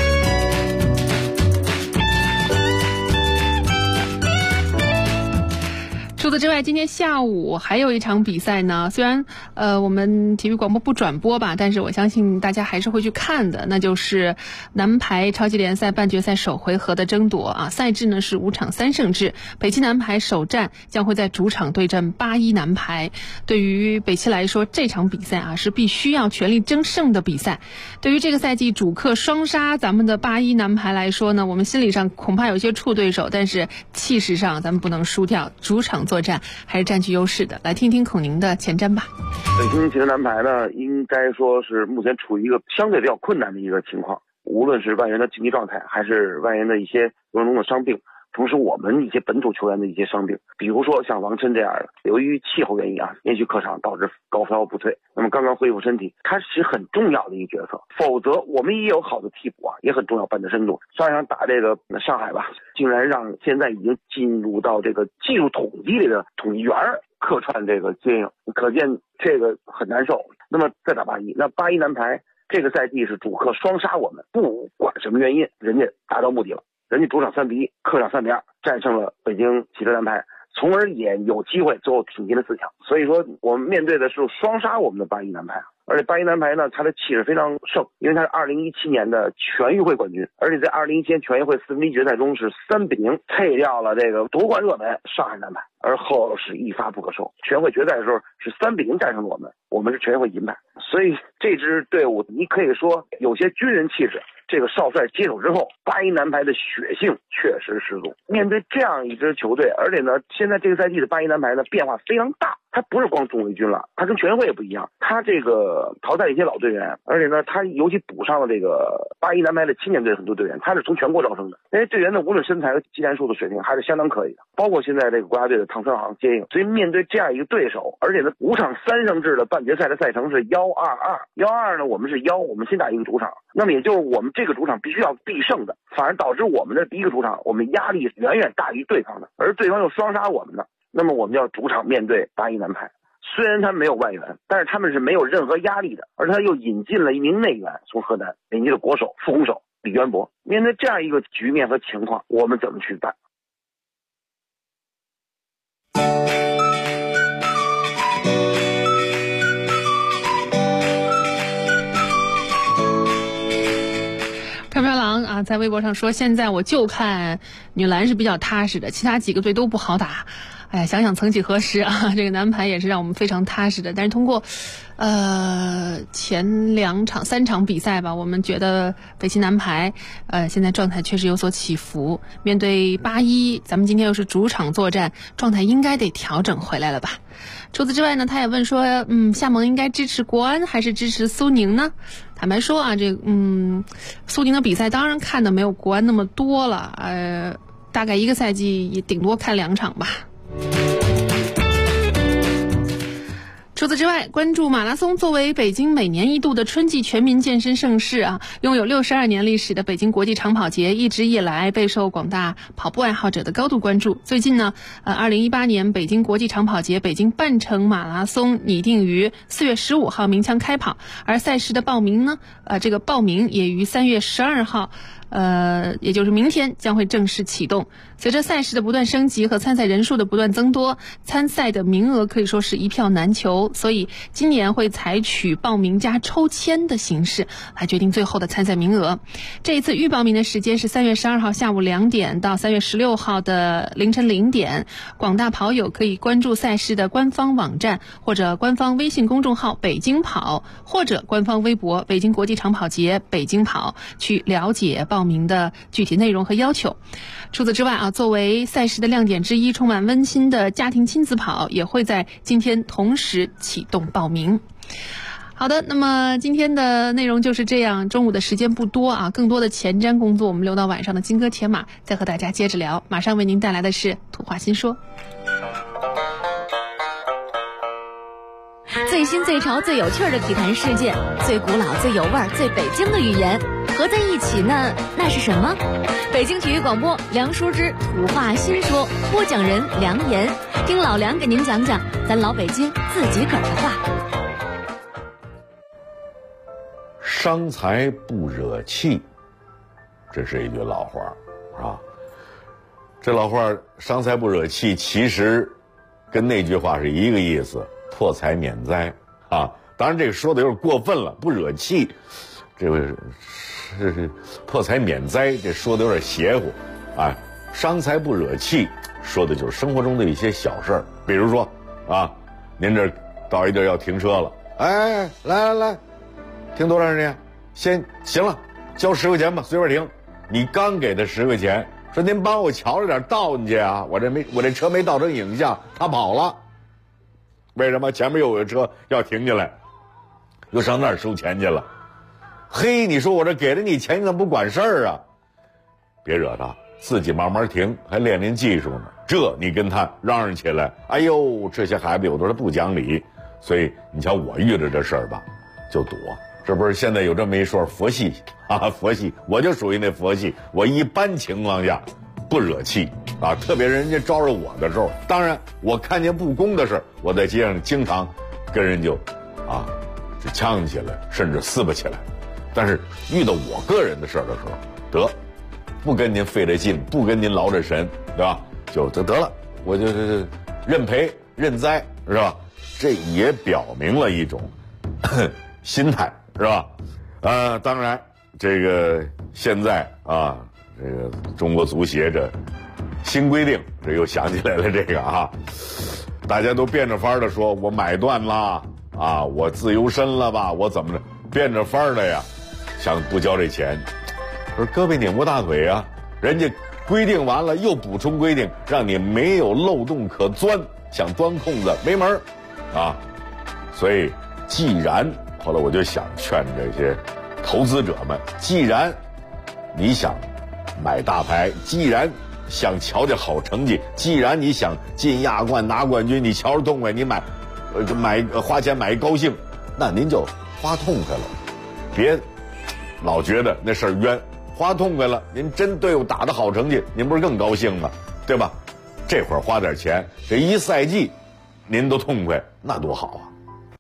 除此之外，今天下午还有一场比赛呢，虽然我们体育广播不转播吧，但是我相信大家还是会去看的，那就是男排超级联赛半决赛首回合的争夺啊。赛制呢是5场3胜制，北汽男排首战将会在主场对阵81男排。对于北汽来说，这场比赛啊是必须要全力争胜的比赛。对于这个赛季主客双杀咱们的81男排来说呢，我们心理上恐怕有些怵对手，但是气势上咱们不能输掉，主场作战还是占据优势的。来听听孔宁的前瞻吧。 北京汽车男排呢，应该说是目前处于一个相对比较困难的一个情况，无论是外援的竞技状态，还是外援的一些过程中的伤病，同时我们一些本土球员的一些伤病，比如说像王琛这样的，由于气候原因啊，连续客场导致高烧不退，那么刚刚恢复身体，他是很重要的一个角色。否则我们也有好的替补啊，也很重要，板的深度。上一场打这个上海吧，竟然让现在已经进入到这个技术统计里的统计员客串这个接应，可见这个很难受。那么再打81，那81男排这个赛季是主客双杀我们，不管什么原因，人家达到目的了。人家主场3-1，客场3-2战胜了北京汽车男排，从而也有机会最后挺进了4强。所以说我们面对的是双杀我们的81男排，而且81男排呢，他的气势非常盛，因为他是2017年的全运会冠军，而且在2017年全运会4分之一决赛中是3-0退掉了这个夺冠热门上海男排，而后是一发不可收。全会决赛的时候是3-0战胜了我们是全运会银牌。所以这支队伍你可以说有些军人气质。这个少帅接手之后，81男排的血性确实十足。面对这样一支球队，而且呢，现在这个赛季的81男排呢变化非常大，他不是光中卫军了，他跟全运会也不一样。他这个淘汰一些老队员，而且呢，他尤其补上了这个81男排的青年队很多队员，他是从全国招生的。那些队员呢，无论身材和技战术的水平还是相当可以的，包括现在这个国家队的唐川航接应。所以面对这样一个对手，而且呢5场3胜制的半决赛的赛程是1-2-2，1-2呢我们是1，我们先打一个主场，那么也就是我们这个主场必须要必胜的，反而导致我们的第一个主场我们压力远远大于对方的，而对方又双杀我们的，那么我们要主场面对81男排。 虽然他没有外援，但是他们是没有任何压力的，而他又引进了一名内援，从河南美尼的国手副攻手李渊博。面对这样一个局面和情况，我们怎么去办？ 飘飘狼啊，在微博上说，现在我就看女篮是比较踏实的，其他几个队都不好打。哎呀，想想曾几何时啊，这个男排也是让我们非常踏实的。但是通过前3场比赛吧，我们觉得北京男排现在状态确实有所起伏。面对8-1，咱们今天又是主场作战，状态应该得调整回来了吧。除此之外呢，他也问说，夏萌应该支持国安还是支持苏宁呢？坦白说啊，苏宁的比赛当然看的没有国安那么多了，大概一个赛季也顶多看2场吧。除此之外，关注马拉松作为北京每年一度的春季全民健身盛事啊，拥有62年历史的北京国际长跑节一直以来备受广大跑步爱好者的高度关注。最近呢，2018年北京国际长跑节北京半程马拉松拟定于4月15号鸣枪开跑，而赛事的报名呢，这个报名也于3月12号。也就是明天将会正式启动。随着赛事的不断升级和参赛人数的不断增多，参赛的名额可以说是一票难求，所以今年会采取报名加抽签的形式来决定最后的参赛名额。这一次预报名的时间是3月12号下午2点到3月16号的凌晨0点，广大跑友可以关注赛事的官方网站或者官方微信公众号北京跑，或者官方微博北京国际长跑节北京跑去了解报名的具体内容和要求。除此之外啊，作为赛事的亮点之一，充满温馨的家庭亲子跑也会在今天同时启动报名。好的，那么今天的内容就是这样，中午的时间不多啊，更多的前瞻工作我们留到晚上的金戈铁马再和大家接着聊。马上为您带来的是土话新说。 最新最潮最有趣的体坛事件，最古老最有味儿最北京的语言合在一起呢，那是什么？北京体育广播梁淑之土话新说，播讲人梁岩，听老梁给您讲讲咱老北京自己个儿的话。 伤财不惹气，这是一句老话，是吧？这老话伤财不惹气，其实跟那句话是一个意思，破财免灾啊。当然这个说的有点过分了，不惹气，这个是破财免灾，这说的有点邪乎啊。伤财不惹气，说的就是生活中的一些小事儿，比如说啊，您这到一地儿要停车了，哎，来，停多长时间？先行了，交10块钱吧，随便停。你刚给他10块钱，说您帮我瞧着点倒进去啊，我这车没倒成影像，他跑了。为什么？前面又有个车要停下来，又上那儿收钱去了。嘿，你说我这给了你钱，你怎么不管事儿啊？别惹他，自己慢慢停，还练技术呢。这你跟他嚷嚷起来，哎呦，这些孩子有的是不讲理。所以你瞧我遇着这事儿吧，就躲。这不是现在有这么一说佛系啊，佛系，我就属于那佛系。我一般情况下不惹气啊，特别人家招惹我的时候，当然我看见不公的事，我在街上经常跟人就呛起来，甚至撕巴起来。但是遇到我个人的事儿的时候，得不跟您费这劲，不跟您劳这神，对吧？就得了，我就认赔认栽，是吧？这也表明了一种心态，是吧？当然这个现在啊，这个中国足协这新规定，这又想起来了这个啊，大家都变着法儿的说，我买断了啊，我自由身了吧，我怎么着，变着法儿的呀，想不交这钱。说胳膊拧不大腿啊，人家规定完了又补充规定，让你没有漏洞可钻，想钻空子没门儿啊。所以既然后来我就想劝这些投资者们，既然你想买大牌，既然想瞧见好成绩，既然你想进亚冠拿冠军，你瞧着痛快，你花钱买一高兴，那您就花痛快了，别老觉得那事儿冤。花痛快了，您真队伍打得好成绩，您不是更高兴吗？对吧？这会儿花点钱，这一赛季您都痛快，那多好啊！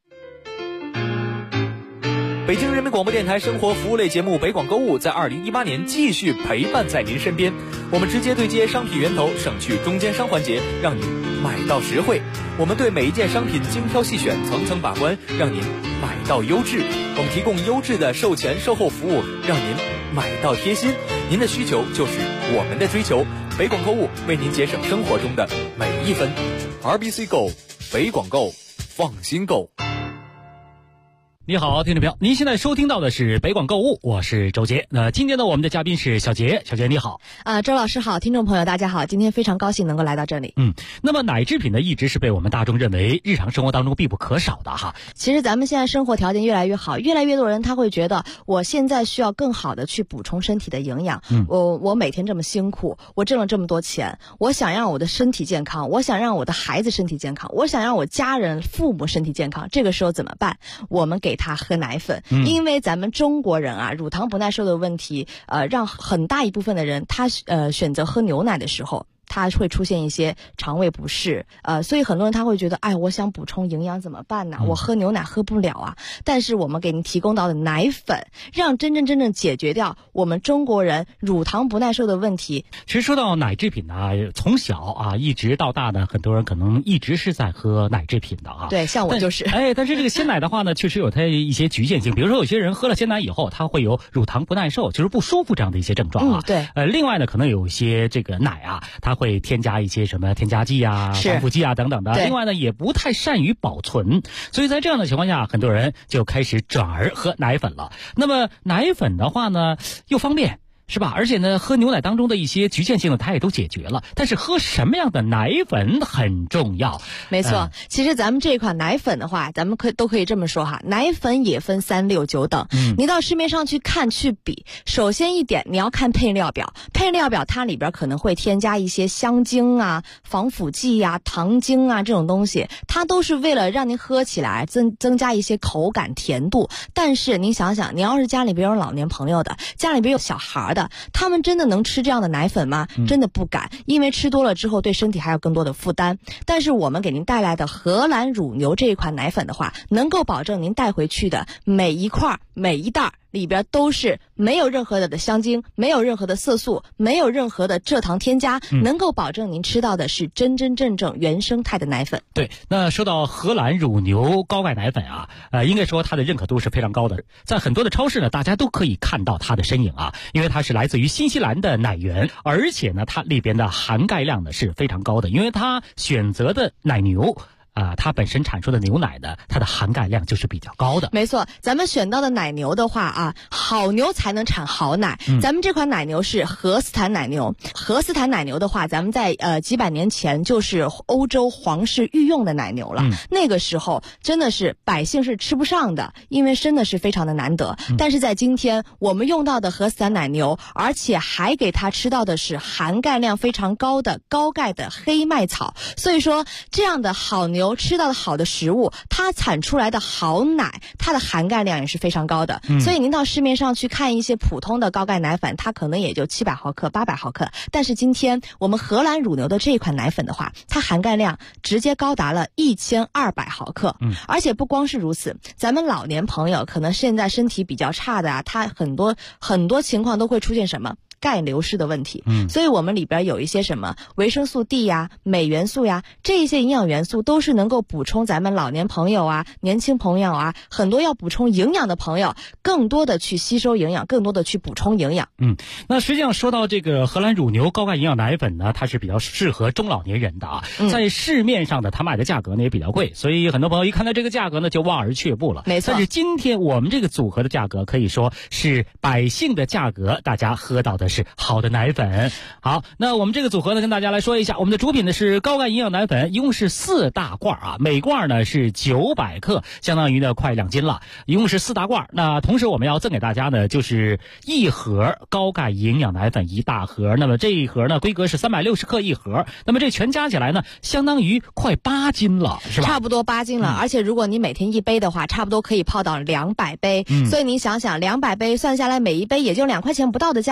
北京人民广播电台生活服务类节目北广购物在2018年继续陪伴在您身边。我们直接对接商品源头，省去中间商环节，让您买到实惠。我们对每一件商品精挑细选，层层把关，让您买到优质。我们提供优质的售前售后服务，让您买到贴心。您的需求就是我们的追求。北广购物为您节省生活中的每一分。RBC Go， 北广购，放心购。 你好，听众朋友，您现在收听到的是北广购物，我是周杰。那今天呢，我们的嘉宾是小杰，小杰你好。 周老师好，听众朋友大家好，今天非常高兴能够来到这里。 那么奶制品呢，一直是被我们大众认为日常生活当中必不可少的哈。 其实咱们现在生活条件越来越好，越来越多人他会觉得，我现在需要更好的去补充身体的营养。我每天这么辛苦，我挣了这么多钱，我想让我的身体健康，我想让我的孩子身体健康，我想让我家人父母身体健康，这个时候怎么办？我们给他喝奶粉。因为咱们中国人啊，乳糖不耐受的问题，让很大一部分的人他选择喝牛奶的时候，他会出现一些肠胃不适，所以很多人他会觉得，我想补充营养怎么办呢？我喝牛奶喝不了啊。但是我们给您提供到的奶粉，让真正解决掉我们中国人乳糖不耐受的问题。 其实说到奶制品呢，从小啊一直到大呢，很多人可能一直是在喝奶制品的啊。 对，像我就是。 但是这个鲜奶的话呢，确实有它一些局限性。比如说有些人喝了鲜奶以后，他会有乳糖不耐受，就是不舒服这样的一些症状啊。 对。 另外呢，可能有一些这个奶啊，它会添加一些什么添加剂啊、防腐剂啊等等的。另外呢，也不太善于保存，所以在这样的情况下，很多人就开始转而喝奶粉了。那么奶粉的话呢，又方便，是吧？而且呢，喝牛奶当中的一些局限性呢，它也都解决了。但是喝什么样的奶粉很重要。 没错，其实咱们这款奶粉的话，咱们都可以这么说哈，奶粉也分3、6、9等。你到市面上去看去比，首先一点你要看配料表，配料表它里边可能会添加一些香精啊、防腐剂啊、糖精啊这种东西，它都是为了让您喝起来增加一些口感甜度。但是您想想，你要是家里边有老年朋友的，家里边有小孩的，他们真的能吃这样的奶粉吗？真的不敢，因为吃多了之后对身体还有更多的负担。但是我们给您带来的荷兰乳牛这一款奶粉的话，能够保证您带回去的每一块每一袋里边都是没有任何的香精，没有任何的色素，没有任何的蔗糖添加，能够保证您吃到的是真正原生态的奶粉。 对，那说到荷兰乳牛高钙奶粉啊，应该说它的认可度是非常高的，在很多的超市呢，大家都可以看到它的身影啊，因为它是来自于新西兰的奶源，而且呢，它里边的含钙量呢是非常高的，因为它选择的奶牛。它本身产出的牛奶呢，它的含钙量就是比较高的。 没错，咱们选到的奶牛的话啊，好牛才能产好奶。咱们这款奶牛是荷斯坦奶牛。荷斯坦奶牛的话，咱们在几百年前就是欧洲皇室御用的奶牛了。那个时候真的是百姓是吃不上的，因为真的是非常的难得。但是在今天我们用到的荷斯坦奶牛，而且还给它吃到的是含钙量非常高的高钙的黑麦草，所以说这样的好牛吃到的好的食物，它产出来的好奶，它的含钙量也是非常高的。所以您到市面上去看一些普通的高钙奶粉，它可能也就700毫克、800毫克。但是今天我们荷兰乳牛的这一款奶粉的话，它含钙量直接高达了1200毫克。而且不光是如此，咱们老年朋友可能现在身体比较差的啊，他很多情况都会出现什么？钙流失的问题。所以我们里边有一些什么维生素 D 呀、镁元素呀，这一些营养元素都是能够补充咱们老年朋友啊、年轻朋友啊，很多要补充营养的朋友，更多的去吸收营养，更多的去补充营养。 那实际上说到这个荷兰乳牛高钙营养奶粉呢，它是比较适合中老年人的啊。在市面上的它卖的价格呢也比较贵，所以很多朋友一看到这个价格呢就望而却步了。 没错。 但是今天我们这个组合的价格可以说是百姓的价格，大家喝到的是好的奶粉。好，那我们这个组合呢跟大家来说一下，我们的主品呢是高钙营养奶粉，一共是4大罐啊，每罐呢是900克，相当于呢快2斤了，一共是4大罐。那同时我们要赠给大家呢就是1盒高钙营养奶粉1大盒，那么这一盒呢规格是360克1盒，那么这全加起来呢相当于快8斤了，是吧？ 差不多8斤了。而且如果你每天1杯的话，差不多可以泡到200杯。所以你想想200杯算下来每一杯也就2块钱不到的价格，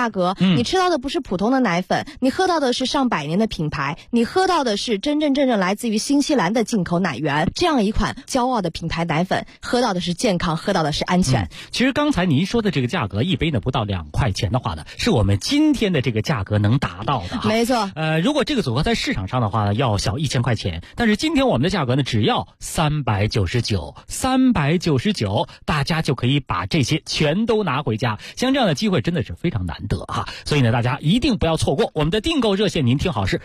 你吃到的不是普通的奶粉，你喝到的是上百年的品牌，你喝到的是真正来自于新西兰的进口奶源，这样一款骄傲的品牌奶粉，喝到的是健康，喝到的是安全。 其实刚才您说的这个价格，一杯呢不到2块钱的话呢，是我们今天的这个价格能达到的。 没错。 如果这个组合在市场上的话呢，要小1000块钱，但是今天我们的价格呢只要399，大家就可以把这些全都拿回家。像这样的机会真的是非常难得哈，所以呢大家一定不要错过我们的订购热线，您听好是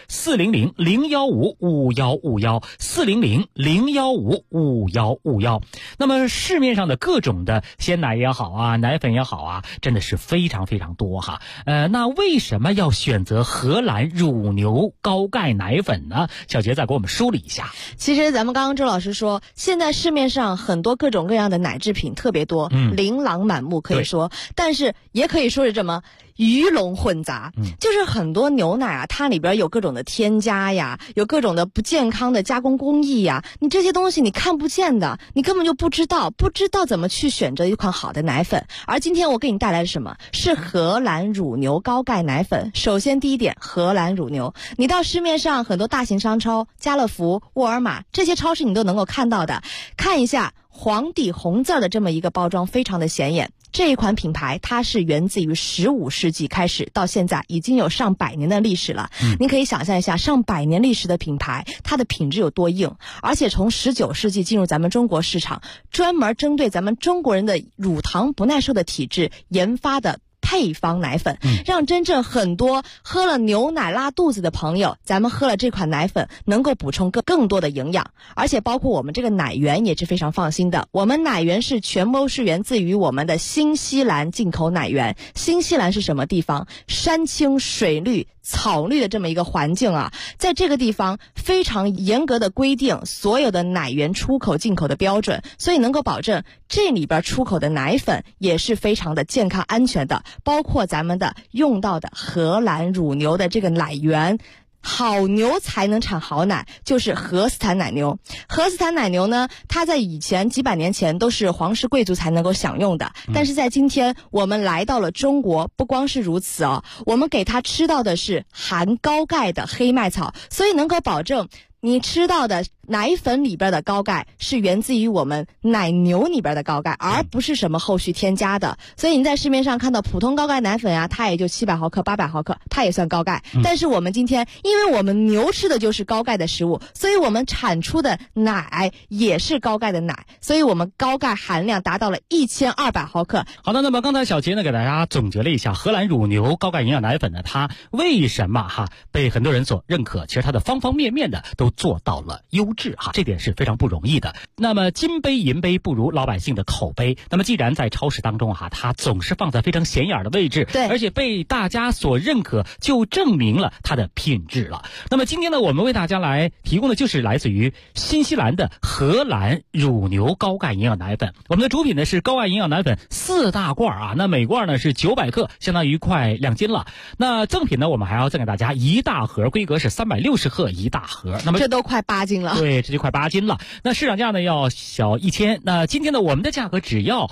400-015-5151，400-015-5151。那么市面上的各种的鲜奶也好啊，奶粉也好啊，真的是非常非常多哈。那为什么要选择荷兰乳牛高钙奶粉呢？小杰再给我们梳理一下。 其实咱们刚刚周老师说，现在市面上很多各种各样的奶制品特别多，琳琅满目可以说，但是也可以说是这么鱼龙混杂，就是很多牛奶啊，它里边有各种的添加呀，有各种的不健康的加工工艺呀，你这些东西你看不见的，你根本就不知道怎么去选择一款好的奶粉。而今天我给你带来的什么？是荷兰乳牛高钙奶粉。首先第一点，荷兰乳牛，你到市面上很多大型商超，家乐福、沃尔玛这些超市你都能够看到的，看一下黄底红字的这么一个包装，非常的显眼。这一款品牌它是源自于15世纪开始，到现在已经有上百年的历史了。您可以想象一下，上百年历史的品牌，它的品质有多硬，而且从19世纪进入咱们中国市场，专门针对咱们中国人的乳糖不耐受的体质研发的配方奶粉，让真正很多喝了牛奶拉肚子的朋友，咱们喝了这款奶粉能够补充更多的营养，而且包括我们这个奶源也是非常放心的。我们奶源是全部是源自于我们的新西兰进口奶源。新西兰是什么地方？山清水绿草绿的这么一个环境啊，在这个地方非常严格的规定所有的奶源出口进口的标准，所以能够保证这里边出口的奶粉也是非常的健康安全的，包括咱们的用到的荷兰乳牛的这个奶源。好牛才能产好奶，就是荷斯坦奶牛。荷斯坦奶牛呢，它在以前几百年前都是皇室贵族才能够享用的，但是在今天我们来到了中国，不光是如此哦，我们给它吃到的是含高钙的黑麦草，所以能够保证你吃到的奶粉里边的高钙是源自于我们奶牛里边的高钙，而不是什么后续添加的。所以你在市面上看到普通高钙奶粉啊，它也就700毫克、800毫克，它也算高钙。但是我们今天，因为我们牛吃的就是高钙的食物，所以我们产出的奶也是高钙的奶，所以我们高钙含量达到了1200毫克。 好的，那么刚才小杰呢给大家总结了一下荷兰乳牛高钙营养奶粉呢，它为什么被很多人所认可？其实它的方方面面的都做到了优质这点是非常不容易的。那么金杯银杯不如老百姓的口碑，那么既然在超市当中它总是放在非常显眼的位置，对，而且被大家所认可，就证明了它的品质了。那么今天呢，我们为大家来提供的就是来自于新西兰的荷兰乳牛高钙营养奶粉。我们的主品呢是高钙营养奶粉4大罐那每罐呢是900克，相当于快2斤了。那赠品呢，我们还要赠给大家一大盒，规格是360克一大盒，那么这都快8斤了。 对，这就快8斤了。那市场价呢要小1000，那今天呢我们的价格只要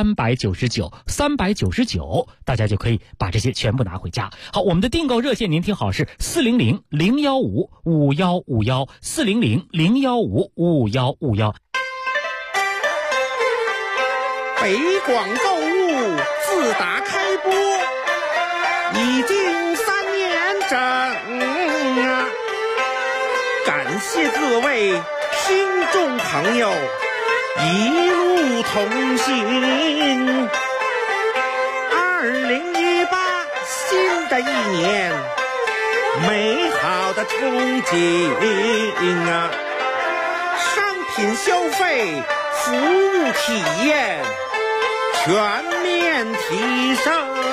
399，大家就可以把这些全部拿回家。好，我们的订购热线您听好是400-015-5151，400-015-5151。 北广购物自打开播已经3年整感谢各位听众朋友一路同行。2018新的一年，美好的憧憬商品消费，服务体验全面提升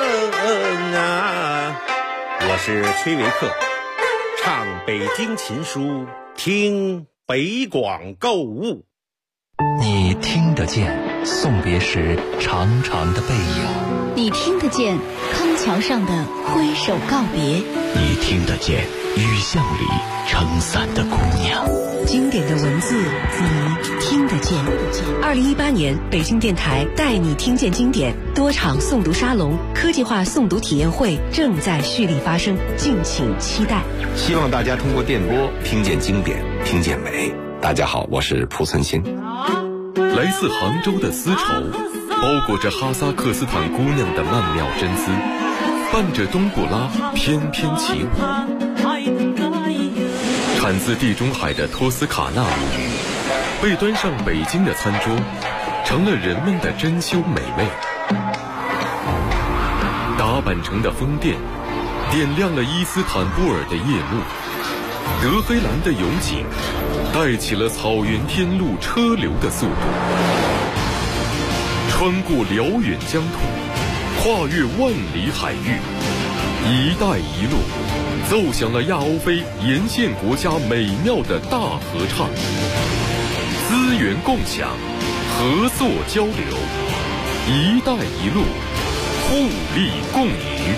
我是崔维克，唱北京琴书，听北广购物。 你听得见送别时长长的背影， 你听得见康桥上的挥手告别， 你听得见雨巷里撑伞的姑娘。 经典的文字，你听得见。 2018年，北京电台带你听见经典多场诵读沙龙、科技化诵读体验会正在蓄力发生，敬请期待。 希望大家通过电波听见经典，听见美。大家好，我是濮存昕。 来自杭州的丝绸，包裹着哈萨克斯坦姑娘的曼妙真姿，伴着冬不拉翩翩起舞。产自地中海的托斯卡纳米被端上北京的餐桌，成了人们的珍馐美味。打扮成的宫殿点亮了伊斯坦布尔的夜幕，德黑兰的油井带起了草原天路车流的速度，穿过辽远疆土，跨越万里海域，一带一路奏响了亚欧非沿线国家美妙的大合唱，资源共享，合作交流，一带一路，互利共赢。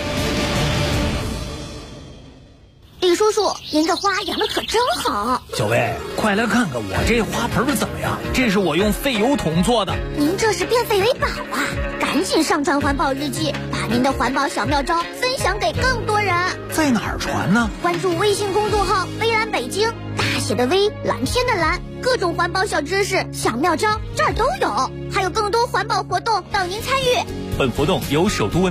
李叔叔，您这花养的可真好。 小薇，快来看看我这花盆怎么样？这是我用废油桶做的。 您这是变废为宝啊！赶紧上传环保日记，把您的环保小妙招分享给更多人。 在哪儿传呢？ 关注微信公众号“微蓝北京”，大写的微，蓝天的蓝，各种环保小知识、小妙招这儿都有，还有更多环保活动等您参与。 本活动由首都